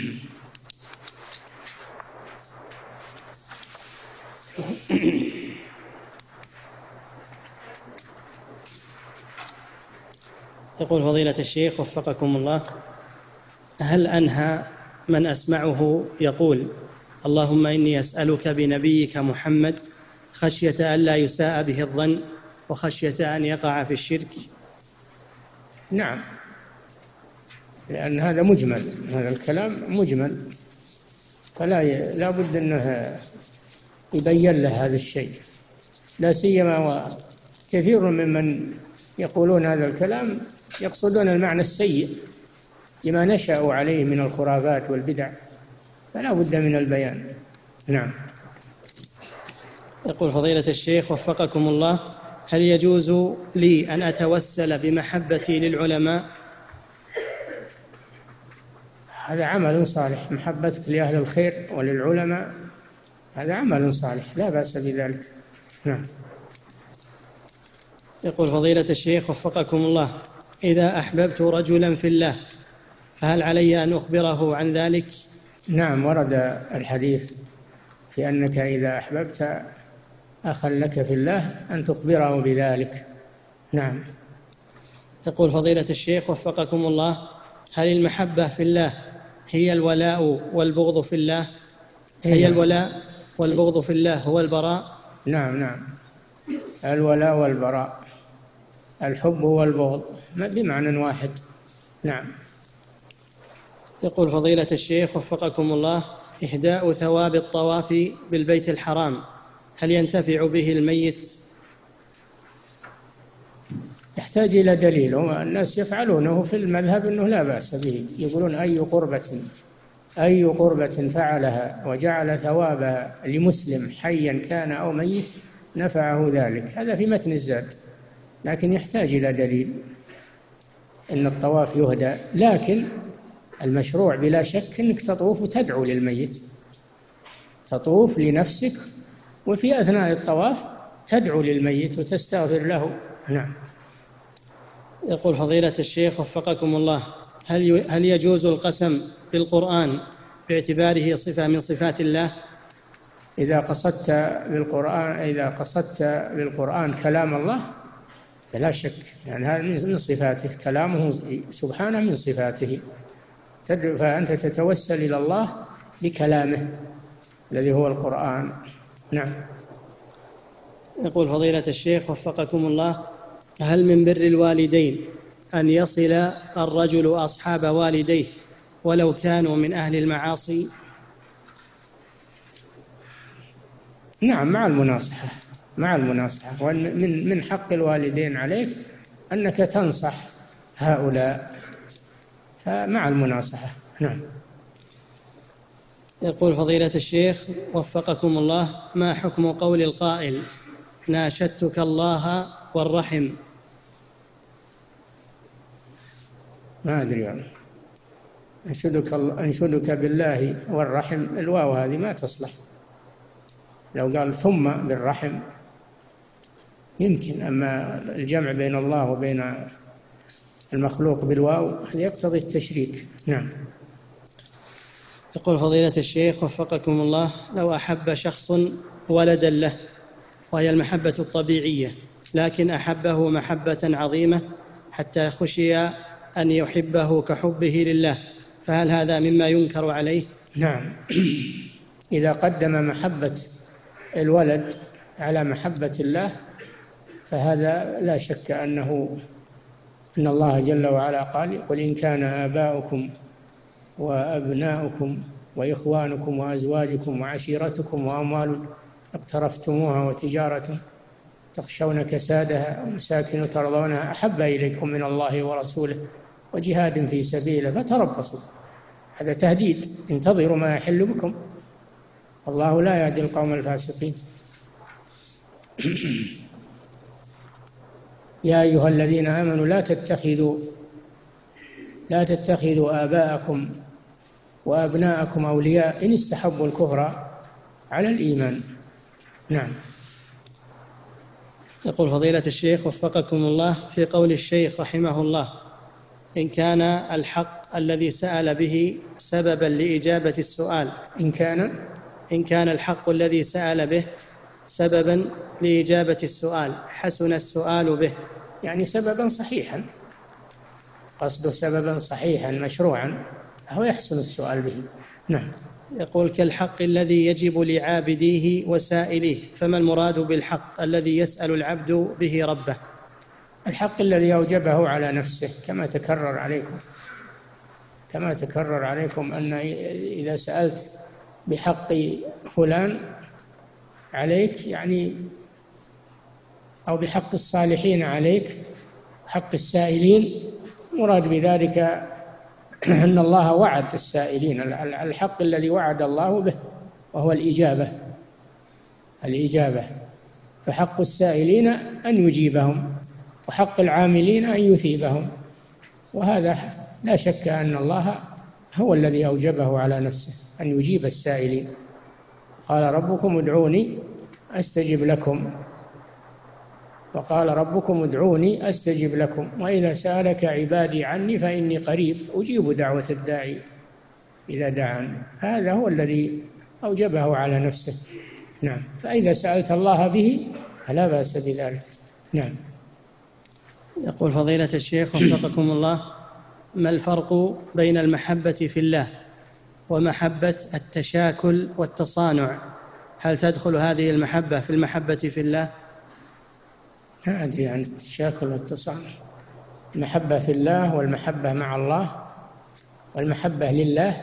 يقول فضيلة الشيخ وفقكم الله: هل أنهى من أسمعه يقول اللهم إني أسألك بنبيك محمد خشية أن لا يساء به الظن وخشية أن يقع في الشرك؟ نعم، لأن هذا مجمل، هذا الكلام مجمل، فلا ي... لا بد أنه يبين له هذا الشيء، لا سيما وكثير ممن يقولون هذا الكلام يقصدون المعنى السيء لما نشأوا عليه من الخرافات والبدع، فلا بد من البيان. نعم. يقول فضيلة الشيخ وفقكم الله: هل يجوز لي أن أتوسل بمحبتي للعلماء؟ هذا عمل صالح، محبتك لأهل الخير وللعلماء هذا عمل صالح، لا بأس بذلك. نعم. يقول فضيلة الشيخ وفقكم الله: إذا أحببت رجلا في الله فهل علي أن أخبره عن ذلك؟ نعم، ورد الحديث في أنك إذا أحببت أخا لك في الله أن تخبره بذلك. نعم. يقول فضيلة الشيخ وفقكم الله: هل المحبة في الله هي الولاء والبغض في الله؟ هي الولاء والبغض في الله هو البراء؟ نعم نعم، الولاء والبراء، الحب والبغض بمعنى واحد. نعم. يقول فضيلة الشيخ وفقكم الله: إهداء ثواب الطواف بالبيت الحرام هل ينتفع به الميت؟ يحتاج إلى دليل، والناس يفعلونه في المذهب أنه لا بأس به، يقولون أي قربة أي قربة فعلها وجعل ثوابها لمسلم حيا كان أو ميت نفعه ذلك. هذا في متن الزاد، لكن يحتاج إلى دليل أن الطواف يهدى. لكن المشروع بلا شك أنك تطوف وتدعو للميت، تطوف لنفسك وفي أثناء الطواف تدعو للميت وتستغفر له. نعم. يقول فضيلة الشيخ وفقكم الله: هل هل يجوز القسم بالقرآن باعتباره صفة من صفات الله؟ إذا قصدت بالقرآن إذا قصدت بالقرآن كلام الله فلا شك، يعني هذا من صفاته، كلامه سبحانه من صفاته، فأنت تتوسل إلى الله بكلامه الذي هو القرآن. نعم. يقول فضيلة الشيخ وفقكم الله: هل من بر الوالدين أن يصل الرجل أصحاب والديه ولو كانوا من أهل المعاصي؟ نعم، مع المناصحة مع المناصحة ومن من حق الوالدين عليك أنك تنصح هؤلاء، فمع المناصحة. نعم. يقول فضيلة الشيخ وفقكم الله: ما حكم قول القائل ناشدتك الله والرحم؟ ما أدري يعني. أنشدك, أنشدك بالله والرحم، الواو هذه ما تصلح، لو قال ثم بالرحم يمكن، أما الجمع بين الله وبين المخلوق بالواو هذا يقتضي التشريك. نعم. يقول فضيلة الشيخ وفقكم الله: لو أحب شخص ولدا له وهي المحبة الطبيعية، لكن أحبه محبة عظيمة حتى خشي أن يحبه كحبه لله، فهل هذا مما ينكر عليه؟ نعم. إذا قدم محبة الولد على محبة الله فهذا لا شك أنه أن الله جل وعلا قال: قل إن كان آباؤكم وأبناؤكم وإخوانكم وأزواجكم وعشيرتكم وأموال اقترفتموها وتجارة تخشون كسادها ومساكن ترضونها أحب إليكم من الله ورسوله وجهاد في سبيله فتربصوا. هذا تهديد، انتظروا ما يحل بكم، الله لا يهدي القوم الفاسقين. يا أيها الذين آمنوا لا تتخذوا لا تتخذوا آباءكم وأبناءكم أولياء إن استحبوا الكفر على الإيمان. نعم. يقول فضيلة الشيخ وفقكم الله: في قول الشيخ رحمه الله: إن كان الحق الذي سأل به سببا لإجابة السؤال إن كان إن كان الحق الذي سأل به سببا لإجابة السؤال حسن السؤال به، يعني سببا صحيحا، قصده سببا صحيحا مشروعا، هو يحسن السؤال به. نعم. يقول: كالحق الذي يجب لعابديه وسائليه، فما المراد بالحق الذي يسأل العبد به ربه؟ الحق الذي أوجبه على نفسه، كما تكرر عليكم كما تكرر عليكم أن إذا سألت بحق فلان عليك، يعني أو بحق الصالحين عليك، حق السائلين، مراد بذلك أن الله وعد السائلين الحق الذي وعد الله به وهو الإجابة الإجابة فحق السائلين أن يجيبهم وحق العاملين أن يثيبهم، وهذا لا شك أن الله هو الذي أوجبه على نفسه أن يجيب السائلين. قال ربكم ادعوني أستجب لكم، وقال ربكم ادعوني أستجب لكم، وإذا سألك عبادي عني فإني قريب أجيب دعوة الداعي إذا دعان. هذا هو الذي أوجبه على نفسه. نعم. فإذا سألت الله به فلا بأس بذلك. نعم. يقول فضيلة الشيخ وفقكم الله: ما الفرق بين المحبة في الله ومحبة التشاكل والتصانع؟ هل تدخل هذه المحبة في المحبة في الله؟ ما أدري عن التشاكل والتصامح. المحبة في الله والمحبة مع الله والمحبة لله.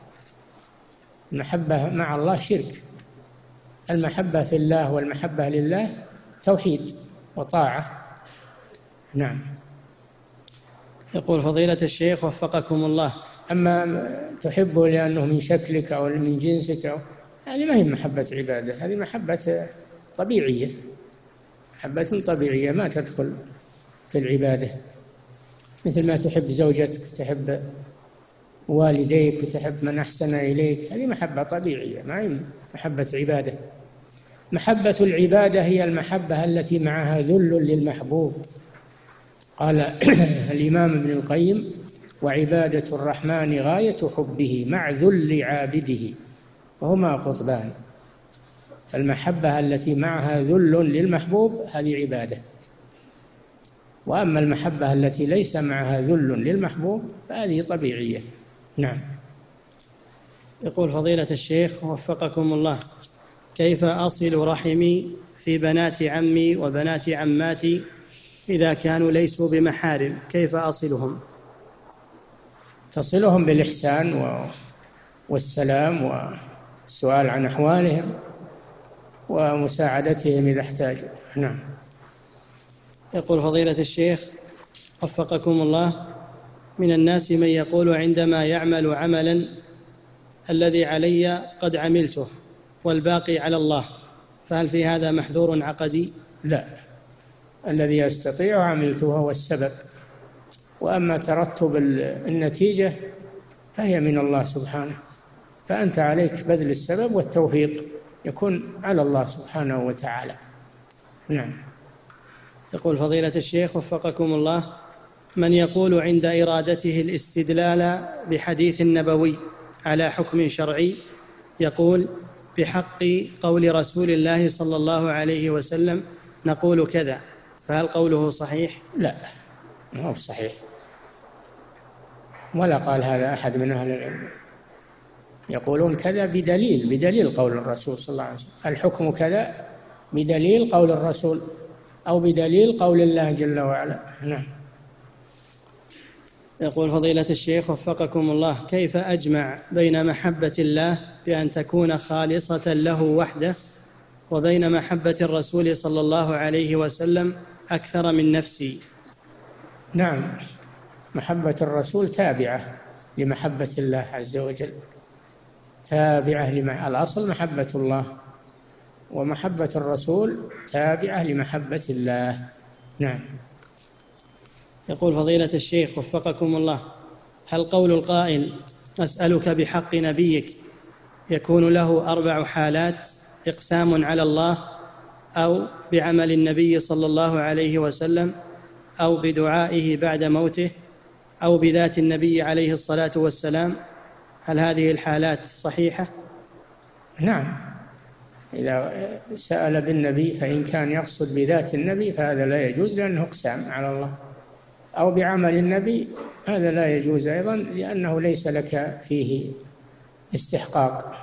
المحبة مع الله شرك، المحبة في الله والمحبة لله توحيد وطاعة. نعم. يقول فضيلة الشيخ وفقكم الله: أما تحبه لأنه من شكلك أو من جنسك أو هذه ما هي محبة عبادة، هذه محبة طبيعية، محبة طبيعية ما تدخل في العبادة، مثل ما تحب زوجتك، تحب والديك، وتحب من أحسن إليك، هذه محبة طبيعية ما هي محبة عبادة. محبة العبادة هي المحبة التي معها ذل للمحبوب. قال الإمام ابن القيم: وعبادة الرحمن غاية حبه مع ذل عابده وهما قطبان. فالمحبة التي معها ذل للمحبوب هذه عبادة، وأما المحبة التي ليس معها ذل للمحبوب فهذه طبيعية. نعم. يقول فضيلة الشيخ وفقكم الله: كيف أصل رحمي في بنات عمي وبنات عماتي إذا كانوا ليسوا بمحارم؟ كيف أصلهم؟ تصلهم بالإحسان والسلام والسؤال عن أحوالهم ومساعدتهم إذا احتاجوا. نعم. يقول فضيلة الشيخ وفقكم الله: من الناس من يقول عندما يعمل عملا الذي علي قد عملته والباقي على الله، فهل في هذا محذور عقدي؟ لا، الذي أستطيع عملته هو السبب، وأما ترتب النتيجة فهي من الله سبحانه، فأنت عليك بذل السبب والتوفيق يكون على الله سبحانه وتعالى. نعم. يقول فضيلة الشيخ وفقكم الله: من يقول عند إرادته الاستدلال بحديث نبوي على حكم شرعي يقول بحق قول رسول الله صلى الله عليه وسلم نقول كذا، فهل قوله صحيح؟ لا، ما هو صحيح، ولا قال هذا أحد من أهل العلم. يقولون كذا بدليل بدليل قول الرسول صلى الله عليه وسلم، الحكم كذا بدليل قول الرسول أو بدليل قول الله جل وعلا. نعم. يقول فضيلة الشيخ وفقكم الله: كيف أجمع بين محبة الله بأن تكون خالصة له وحده وبين محبة الرسول صلى الله عليه وسلم أكثر من نفسي؟ نعم، محبة الرسول تابعة لمحبة الله عز وجل، تابعة لمع... الأصل محبة الله، ومحبة الرسول تابعة لمحبة الله. نعم. يقول فضيلة الشيخ وفقكم الله: هل قول القائل أسألك بحق نبيك يكون له أربع حالات: إقسام على الله، أو بعمل النبي صلى الله عليه وسلم، أو بدعائه بعد موته، أو بذات النبي عليه الصلاة والسلام، هل هذه الحالات صحيحة؟ نعم، إذا سأل بالنبي فإن كان يقصد بذات النبي فهذا لا يجوز لأنه إقسام على الله، أو بعمل النبي هذا لا يجوز أيضا لأنه ليس لك فيه استحقاق،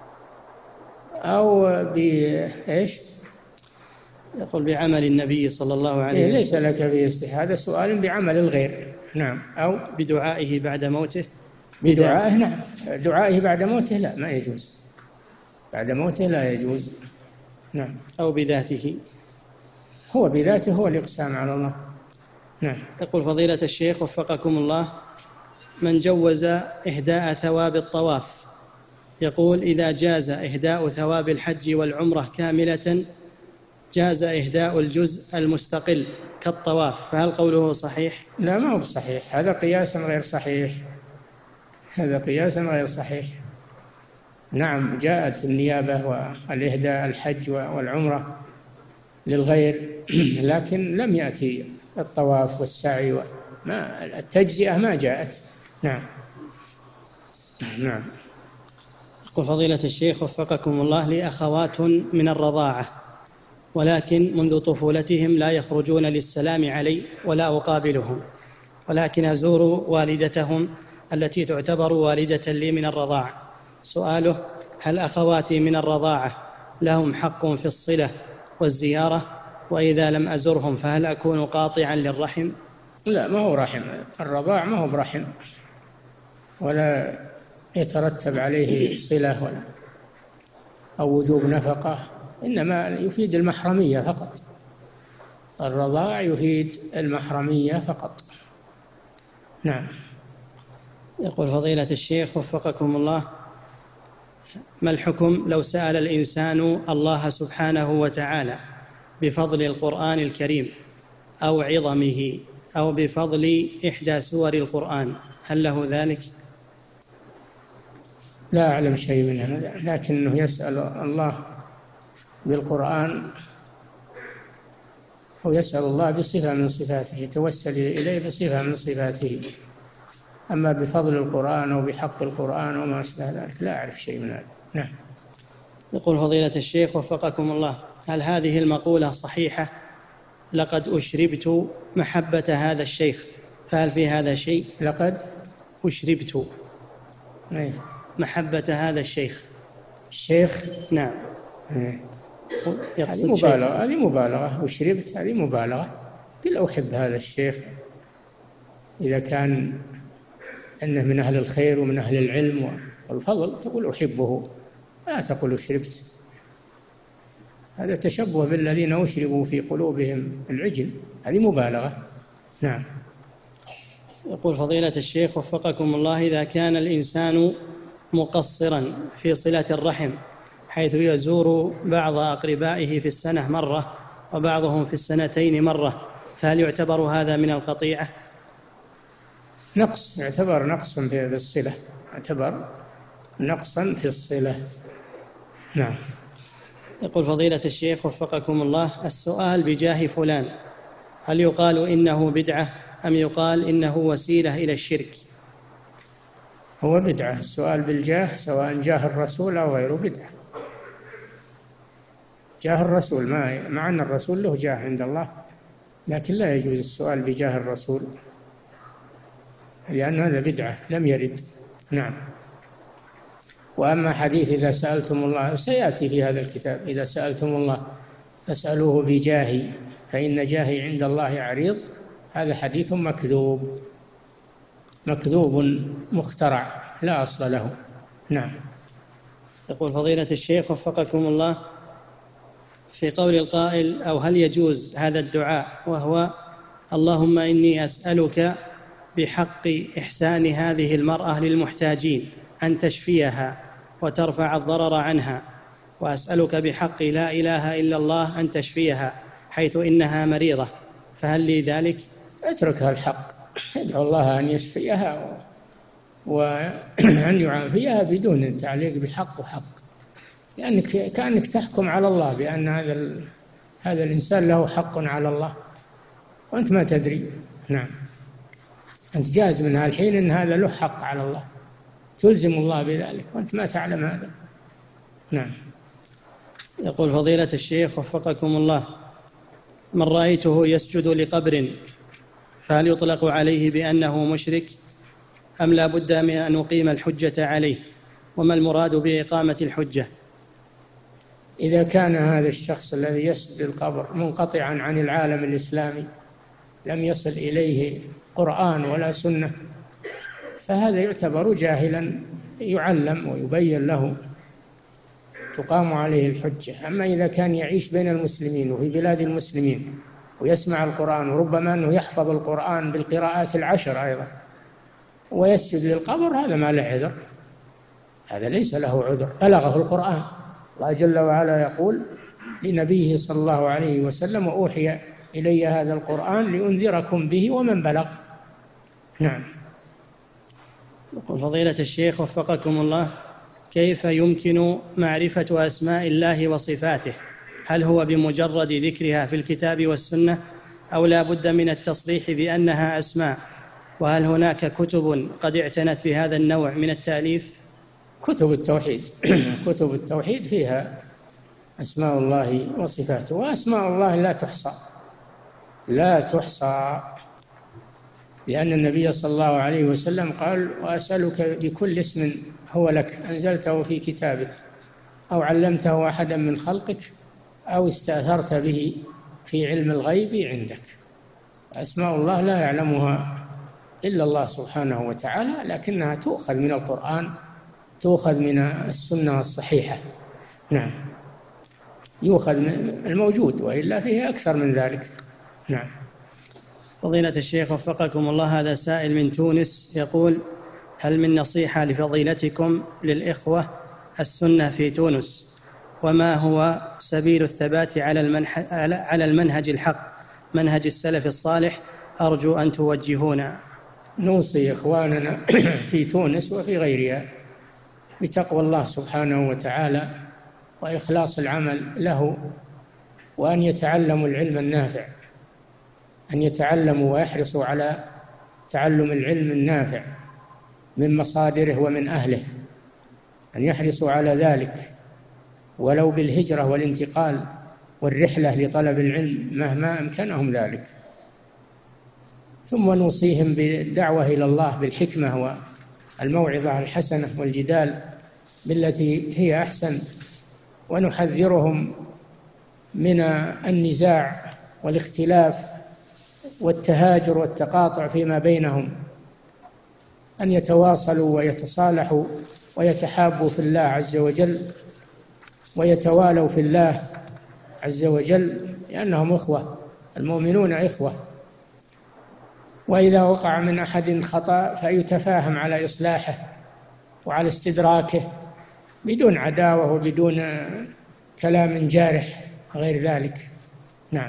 أو بإيش؟ يقول بعمل النبي صلى الله عليه إيه وسلم ليس لك فيه استحقاق، هذا سؤال بعمل الغير. نعم. أو بدعائه بعد موته. بدعائه، نعم، دعائه بعد موته لا، ما يجوز، بعد موته لا يجوز. نعم. أو بذاته، هو بذاته هو الإقسام على الله. نعم. يقول فضيلة الشيخ وفقكم الله: من جوز إهداء ثواب الطواف يقول إذا جاز إهداء ثواب الحج والعمرة كاملة جاز إهداء الجزء المستقل كالطواف، فهل قوله صحيح؟ لا، ما هو صحيح، هذا قياس غير صحيح، هذا قياس غير صحيح. نعم، جاءت النيابة والإهداء الحج والعمرة للغير، لكن لم يأتي الطواف والسعي، ما التجزئة ما جاءت. نعم. نعم. يقول فضيلة الشيخ وفقكم الله: لي أخوات من الرضاعة، ولكن منذ طفولتهم لا يخرجون للسلام علي ولا أقابلهم، ولكن أزور والدتهم التي تعتبر والدة لي من الرضاعة. سؤاله: هل أخواتي من الرضاعة لهم حق في الصلة والزيارة، وإذا لم أزرهم فهل أكون قاطعا للرحم؟ لا، ما هو رحم. الرضاع ما هو برحم، ولا يترتب عليه صلة ولا أو وجوب نفقة، إنما يفيد المحرمية فقط. الرضاع يفيد المحرمية فقط. نعم. يقول فضيلة الشيخ وفقكم الله: ما الحكم لو سأل الإنسان الله سبحانه وتعالى بفضل القرآن الكريم أو عظمه أو بفضل إحدى سور القرآن، هل له ذلك؟ لا أعلم شيء من هذا، لكنه يسأل الله بالقرآن ويسأل الله بصفة من صفاته، يتوسل إليه بصفة من صفاته. أما بفضل القرآن أو بحق القرآن وما أشبه ذلك لا أعرف شيء من هذا. نعم. يقول فضيلة الشيخ وفقكم الله: هل هذه المقولة صحيحة؟ لقد أشربت محبة هذا الشيخ، فهل في هذا شيء؟ لقد أشربت أيه. محبة هذا الشيخ. الشيخ نعم. أيه. يقصد هذه مبالغة، هذه مبالغة. وشربت هذه مبالغة. قل أحب هذا الشيخ إذا كان أنه من أهل الخير ومن أهل العلم والفضل، تقول أحبه، لا تقول أشربت. هذا تشبه بالذين أشربوا في قلوبهم العجل، هذه مبالغة. نعم. يقول فضيلة الشيخ وفقكم الله: إذا كان الإنسان مقصرا في صلة الرحم حيث يزور بعض أقربائه في السنة مرة وبعضهم في السنتين مرة، فهل يعتبر هذا من القطيعة؟ نقص، يعتبر نقص في الصلة، يعتبر نقصا في الصلة. نعم. يقول فضيلة الشيخ وفقكم الله: السؤال بجاه فلان هل يقال إنه بدعة أم يقال إنه وسيلة إلى الشرك؟ هو بدعة. السؤال بالجاه سواء جاه الرسول أو غيره بدعة. جاه الرسول، ما مع أن الرسول له جاه عند الله، لكن لا يجوز السؤال بجاه الرسول، لأن هذا بدعة لم يرد. نعم. وأما حديث إذا سألتم الله، سيأتي في هذا الكتاب: إذا سألتم الله فاسألوه بجاهي فإن جاهي عند الله عريض، هذا حديث مكذوب، مكذوب مخترع لا أصل له. نعم. يقول فضيلة الشيخ وفقكم الله: في قول القائل أو هل يجوز هذا الدعاء وهو: اللهم إني أسألك بحق إحسان هذه المرأة للمحتاجين أن تشفيها وترفع الضرر عنها، وأسألك بحق لا إله إلا الله أن تشفيها حيث إنها مريضة، فهل لي ذلك؟ اتركها الحق، ادعو الله أن يشفيها وأن يعافيها بدون تعليق بحق وحق، لأنك كأنك تحكم على الله بأن هذا هذا الإنسان له حق على الله وأنت ما تدري. نعم. أنت جاز منها الحين أن هذا له حق على الله، تلزم الله بذلك وأنت ما تعلم هذا. نعم. يقول فضيلة الشيخ وفقكم الله: من رأيته يسجد لقبر فهل يطلق عليه بأنه مشرك أم لا بد من أن نقيم الحجة عليه؟ وما المراد بإقامة الحجة؟ إذا كان هذا الشخص الذي يسجد للقبر منقطعا عن العالم الإسلامي، لم يصل إليه قرآن ولا سنة، فهذا يعتبر جاهلا، يعلم ويبين له، تقام عليه الحجة. أما إذا كان يعيش بين المسلمين وفي بلاد المسلمين ويسمع القرآن، وربما أنه يحفظ القرآن بالقراءات العشر أيضا، ويسجد للقبر، هذا ما له عذر، هذا ليس له عذر، بلغه القرآن. الله جل وعلا يقول لنبيه صلى الله عليه وسلم: وأوحي إلي هذا القرآن لأنذركم به ومن بلغ. نعم. يقول فضيلة الشيخ وفقكم الله: كيف يمكن معرفة أسماء الله وصفاته؟ هل هو بمجرد ذكرها في الكتاب والسنة أو لا بد من التصريح بأنها أسماء؟ وهل هناك كتب قد اعتنت بهذا النوع من التأليف؟ كتب التوحيد كتب التوحيد فيها أسماء الله وصفاته، وأسماء الله لا تحصى لا تحصى لأن النبي صلى الله عليه وسلم قال: وأسألك بكل اسم هو لك أنزلته في كتابك أو علمته أحدا من خلقك أو استأثرت به في علم الغيب عندك. أسماء الله لا يعلمها إلا الله سبحانه وتعالى، لكنها تؤخذ من القرآن، تؤخذ من السنة الصحيحة. نعم، يؤخذ من الموجود، وإلا فيه أكثر من ذلك. نعم. فضيلة الشيخ وفقكم الله، هذا سائل من تونس يقول: هل من نصيحة لفضيلتكم للإخوة السنة في تونس؟ وما هو سبيل الثبات على المنهج الحق، منهج السلف الصالح؟ أرجو أن توجهونا. نوصي إخواننا في تونس وفي غيرها بتقوى الله سبحانه وتعالى وإخلاص العمل له، وأن يتعلموا العلم النافع، أن يتعلموا ويحرصوا على تعلم العلم النافع من مصادره ومن أهله، أن يحرصوا على ذلك ولو بالهجرة والانتقال والرحلة لطلب العلم مهما أمكنهم ذلك. ثم نوصيهم بالدعوة إلى الله بالحكمة والموعظة الحسنة والجدال بالتي هي أحسن، ونحذرهم من النزاع والاختلاف والتهاجر والتقاطع فيما بينهم، أن يتواصلوا ويتصالحوا ويتحابوا في الله عز وجل ويتوالوا في الله عز وجل، لأنهم إخوة، المؤمنون إخوة. وإذا وقع من أحد خطأ فيتفاهم على إصلاحه وعلى استدراكه بدون عداوة وبدون كلام جارح غير ذلك. نعم.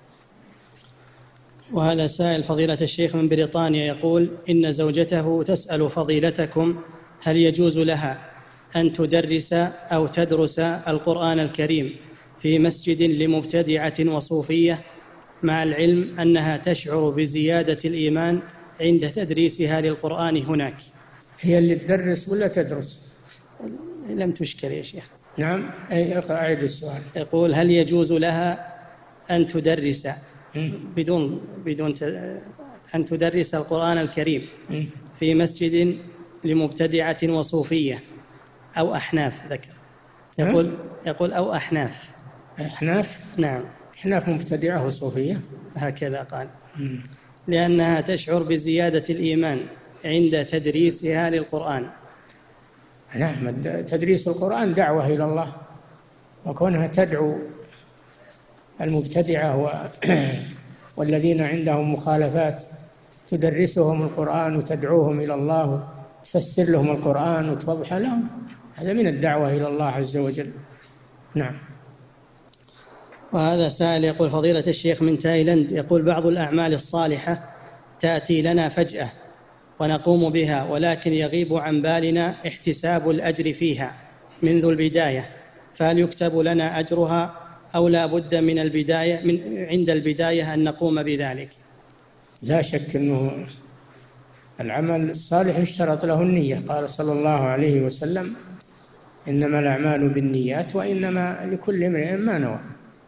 وهذا سائل فضيلة الشيخ من بريطانيا يقول: إن زوجته تسأل فضيلتكم هل يجوز لها أن تدرس أو تدرس القرآن الكريم في مسجد لمبتدعة وصوفية، مع العلم أنها تشعر بزيادة الإيمان عند تدريسها للقرآن هناك؟ هي اللي تدرس ولا تدرس؟ لم تشكل يا شيخ. نعم، أعيد السؤال. يقول: هل يجوز لها أن تدرس بدون بدون أن تدرس القرآن الكريم في مسجد لمبتدعة وصوفية أو أحناف؟ ذكر يقول يقول أو أحناف. أحناف؟ نعم، أحناف مبتدعة وصوفية، هكذا قال. م. لأنها تشعر بزيادة الإيمان عند تدريسها للقرآن. نعم، تدريس القرآن دعوة إلى الله، وكونها تدعو المبتدعة والذين عندهم مخالفات تدرسهم القرآن وتدعوهم إلى الله، تفسر لهم القرآن وتوضح لهم، هذا من الدعوة إلى الله عز وجل. نعم. وهذا سائل يقول: فضيلة الشيخ من تايلاند يقول: بعض الأعمال الصالحة تأتي لنا فجأة ونقوم بها، ولكن يغيب عن بالنا احتساب الأجر فيها منذ البداية، فهل يكتب لنا أجرها أو لا بد من البداية من عند البداية أن نقوم بذلك؟ لا شك أنه العمل الصالح يشترط له النية، قال صلى الله عليه وسلم: إنما الأعمال بالنيات وإنما لكل امرئ ما نوى.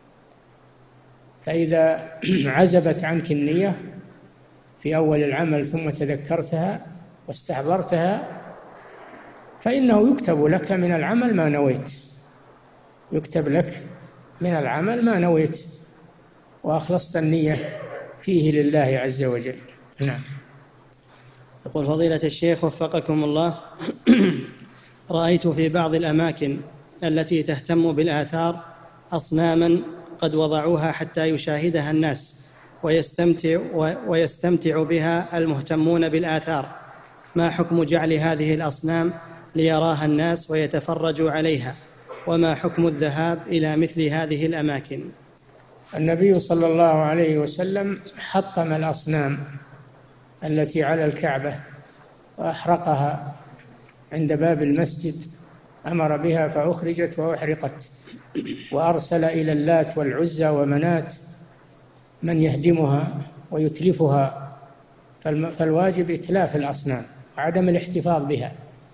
فإذا عزبت عنك النية في أول العمل ثم تذكرتها واستحضرتها فإنه يكتب لك من العمل ما نويت، يكتب لك من العمل ما نويت وأخلصت النية فيه لله عز وجل. نعم. يقول: فضيلة الشيخ وفقكم الله، رأيت في بعض الأماكن التي تهتم بالآثار أصناما قد وضعوها حتى يشاهدها الناس ويستمتع, ويستمتع بها المهتمون بالآثار، ما حكم جعل هذه الأصنام ليراها الناس ويتفرجوا عليها؟ وما حكم الذهاب إلى مثل هذه الأماكن؟ النبي صلى الله عليه وسلم حطم الأصنام التي على الكعبة وأحرقها عند باب المسجد، أمر بها فأخرجت وأحرقت، وأرسل إلى اللات والعزى ومنات من يهدمها ويتلفها، فالواجب إتلاف الأصنام وعدم الاحتفاظ بها،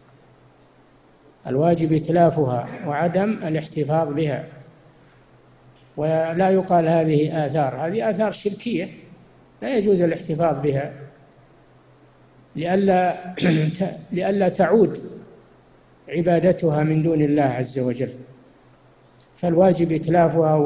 الواجب إتلافها وعدم الاحتفاظ بها. ولا يقال هذه آثار، هذه آثار شركية لا يجوز الاحتفاظ بها لئلا لئلا تعود عبادتها من دون الله عز وجل. فالواجب إتلافها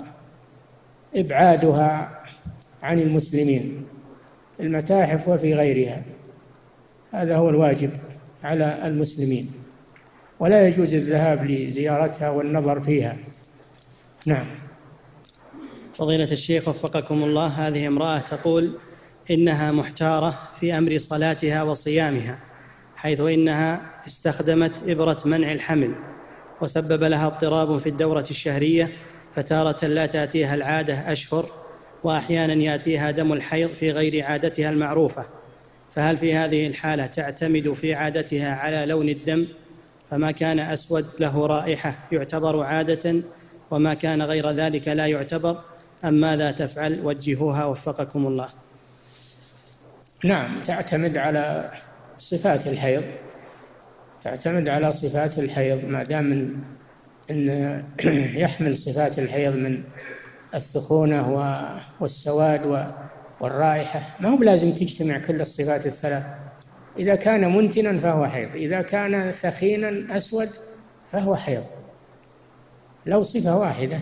وإبعادها عن المسلمين في المتاحف وفي غيرها. هذا هو الواجب على المسلمين، ولا يجوز الذهاب لزيارتها والنظر فيها. نعم. فضيلة الشيخ وفقكم الله، هذه امرأة تقول إنها محتارة في أمر صلاتها وصيامها، حيث إنها استخدمت إبرة منع الحمل وسبب لها اضطراب في الدورة الشهرية، فتارة لا تأتيها العادة أشهر، وأحيانا يأتيها دم الحيض في غير عادتها المعروفة، فهل في هذه الحالة تعتمد في عادتها على لون الدم، فما كان أسود له رائحة يعتبر عادة وما كان غير ذلك لا يعتبر، أم ماذا تفعل؟ وجهوها وفقكم الله. نعم، تعتمد على صفات الحيض، تعتمد على صفات الحيض ما دام إن يحمل صفات الحيض من الثخونة والسواد والرائحة، ما هو لازم تجتمع كل الصفات الثلاث. إذا كان منتنا فهو حيض، إذا كان ثخينا أسود فهو حيض. لو صفة واحدة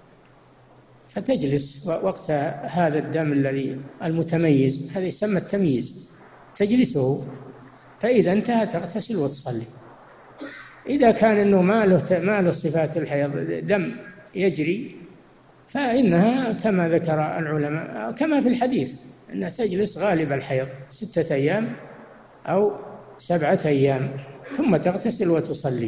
فتجلس وقت هذا الدم الذي المتميز، هذا يسمى التمييز، تجلسه، فإذا انتهى تغتسل وتصلي. إذا كان أنه ما له ما له صفات الحيض، دم يجري، فإنها كما ذكر العلماء كما في الحديث أنها تجلس غالب الحيض ستة أيام أو سبعة أيام ثم تغتسل وتصلي.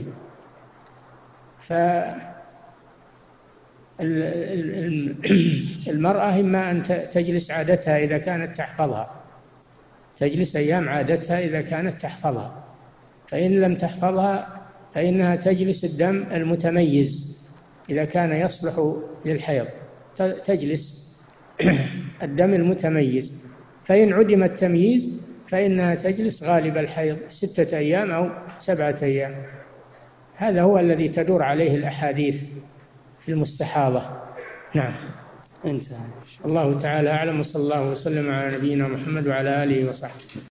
فالمرأة إما أن تجلس عادتها إذا كانت تحفظها، تجلس أيام عادتها إذا كانت تحفظها، فإن لم تحفظها فإنها تجلس الدم المتميز إذا كان يصلح للحيض، تجلس الدم المتميز، فإن عدم التمييز فإنها تجلس غالب الحيض ستة أيام أو سبعة أيام. هذا هو الذي تدور عليه الأحاديث في المستحاضة. نعم. انتهى. الله تعالى أعلم، وصلى الله وسلم على نبينا محمد وعلى آله وصحبه.